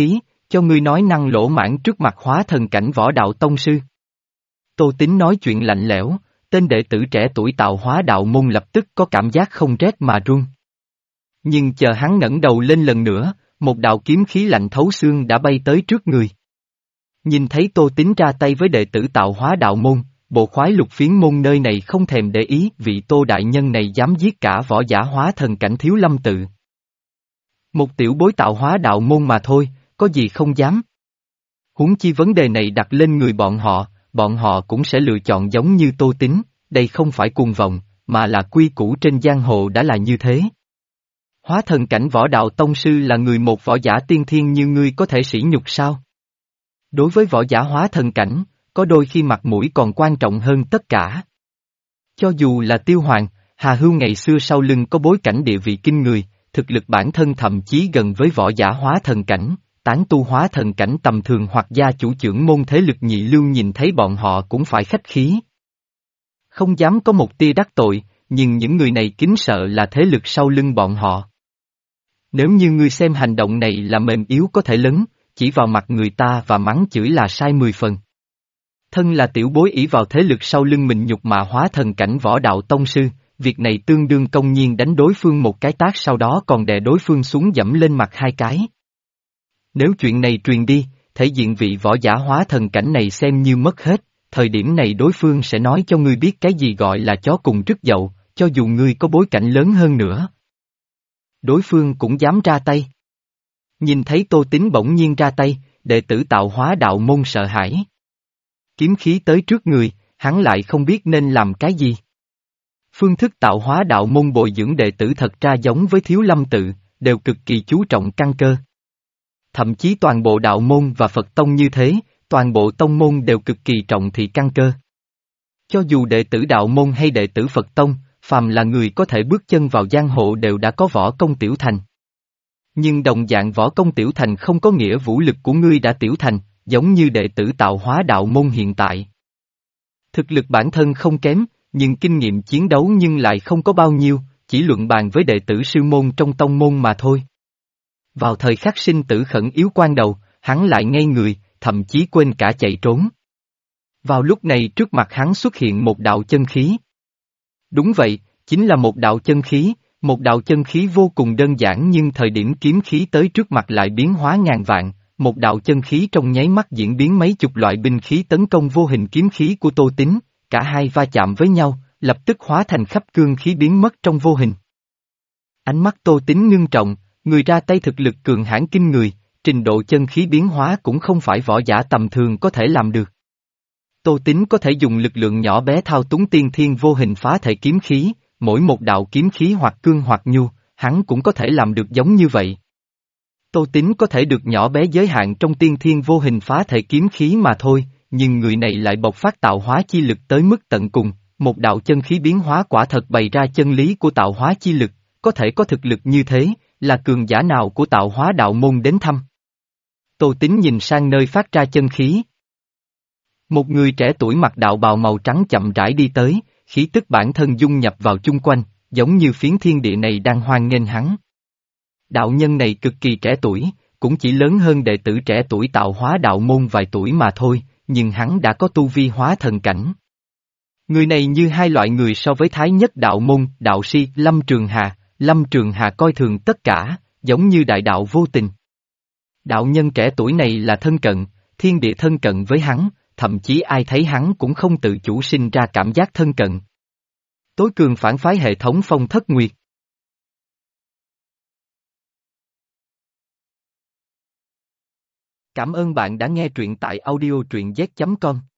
cho ngươi nói năng lỗ mãng trước mặt hóa thần cảnh võ đạo tông sư. Tô Tín nói chuyện lạnh lẽo, tên đệ tử trẻ tuổi tạo hóa đạo môn lập tức có cảm giác không rét mà run. Nhưng chờ hắn ngẩng đầu lên lần nữa, một đạo kiếm khí lạnh thấu xương đã bay tới trước người. Nhìn thấy Tô Tín ra tay với đệ tử tạo hóa đạo môn, bộ khoái lục phiến môn nơi này không thèm để ý vị Tô đại nhân này dám giết cả võ giả hóa thần cảnh Thiếu Lâm tự. Một tiểu bối tạo hóa đạo môn mà thôi, có gì không dám. Huống chi vấn đề này đặt lên người bọn họ, bọn họ cũng sẽ lựa chọn giống như Tô Tín, đây không phải cuồng vọng, mà là quy củ trên giang hồ đã là như thế. Hóa thần cảnh võ đạo tông sư là người một võ giả tiên thiên như ngươi có thể sỉ nhục sao? Đối với võ giả hóa thần cảnh, có đôi khi mặt mũi còn quan trọng hơn tất cả. Cho dù là Tiêu Hoàng, Hà Hưu ngày xưa sau lưng có bối cảnh địa vị kinh người, thực lực bản thân thậm chí gần với võ giả hóa thần cảnh, tán tu hóa thần cảnh tầm thường hoặc gia chủ trưởng môn thế lực nhị lưu nhìn thấy bọn họ cũng phải khách khí. Không dám có một tia đắc tội, nhưng những người này kính sợ là thế lực sau lưng bọn họ. Nếu như ngươi xem hành động này là mềm yếu có thể lớn, chỉ vào mặt người ta và mắng chửi là sai mười phần. Thân là tiểu bối ỷ vào thế lực sau lưng mình nhục mạ hóa thần cảnh võ đạo tông sư, việc này tương đương công nhiên đánh đối phương một cái tát sau đó còn đè đối phương xuống dẫm lên mặt hai cái. Nếu chuyện này truyền đi, thể diện vị võ giả hóa thần cảnh này xem như mất hết, thời điểm này đối phương sẽ nói cho ngươi biết cái gì gọi là chó cùng rứt dậu, cho dù ngươi có bối cảnh lớn hơn nữa. Đối phương cũng dám ra tay. Nhìn thấy Tô Tín bỗng nhiên ra tay, đệ tử tạo hóa đạo môn sợ hãi. Kiếm khí tới trước người, hắn lại không biết nên làm cái gì. Phương thức tạo hóa đạo môn bồi dưỡng đệ tử thật ra giống với Thiếu Lâm tự, đều cực kỳ chú trọng căn cơ. Thậm chí toàn bộ đạo môn và Phật tông như thế, toàn bộ tông môn đều cực kỳ trọng thị căn cơ. Cho dù đệ tử đạo môn hay đệ tử Phật tông, phàm là người có thể bước chân vào giang hồ đều đã có võ công tiểu thành. Nhưng đồng dạng võ công tiểu thành không có nghĩa vũ lực của ngươi đã tiểu thành, giống như đệ tử tạo hóa đạo môn hiện tại. Thực lực bản thân không kém, nhưng kinh nghiệm chiến đấu nhưng lại không có bao nhiêu, chỉ luận bàn với đệ tử sư môn trong tông môn mà thôi. Vào thời khắc sinh tử khẩn yếu quan đầu, hắn lại ngây người, thậm chí quên cả chạy trốn. Vào lúc này trước mặt hắn xuất hiện một đạo chân khí. Đúng vậy, chính là một đạo chân khí, một đạo chân khí vô cùng đơn giản nhưng thời điểm kiếm khí tới trước mặt lại biến hóa ngàn vạn, một đạo chân khí trong nháy mắt diễn biến mấy chục loại binh khí tấn công vô hình kiếm khí của Tô Tín, cả hai va chạm với nhau, lập tức hóa thành khắp cương khí biến mất trong vô hình. Ánh mắt Tô Tín ngưng trọng, người ra tay thực lực cường hãn kinh người, trình độ chân khí biến hóa cũng không phải võ giả tầm thường có thể làm được. Tô Tín có thể dùng lực lượng nhỏ bé thao túng tiên thiên vô hình phá thể kiếm khí, mỗi một đạo kiếm khí hoặc cương hoặc nhu, hắn cũng có thể làm được giống như vậy. Tô Tín có thể được nhỏ bé giới hạn trong tiên thiên vô hình phá thể kiếm khí mà thôi, nhưng người này lại bộc phát tạo hóa chi lực tới mức tận cùng, một đạo chân khí biến hóa quả thật bày ra chân lý của tạo hóa chi lực, có thể có thực lực như thế, là cường giả nào của tạo hóa đạo môn đến thăm. Tô Tín nhìn sang nơi phát ra chân khí. Một người trẻ tuổi mặc đạo bào màu trắng chậm rãi đi tới, khí tức bản thân dung nhập vào chung quanh, giống như phiến thiên địa này đang hoan nghênh hắn. Đạo nhân này cực kỳ trẻ tuổi, cũng chỉ lớn hơn đệ tử trẻ tuổi tạo hóa đạo môn vài tuổi mà thôi, nhưng hắn đã có tu vi hóa thần cảnh. Người này như hai loại người so với thái nhất đạo môn, đạo si, Lâm Trường Hà, Lâm Trường Hà coi thường tất cả, giống như đại đạo vô tình. Đạo nhân trẻ tuổi này là thân cận, thiên địa thân cận với hắn, thậm chí ai thấy hắn cũng không tự chủ sinh ra cảm giác thân cận. Tối cường phản phái hệ thống Phong Thất Nguyệt. Cảm ơn bạn đã nghe truyện tại audio truyện z chấm com.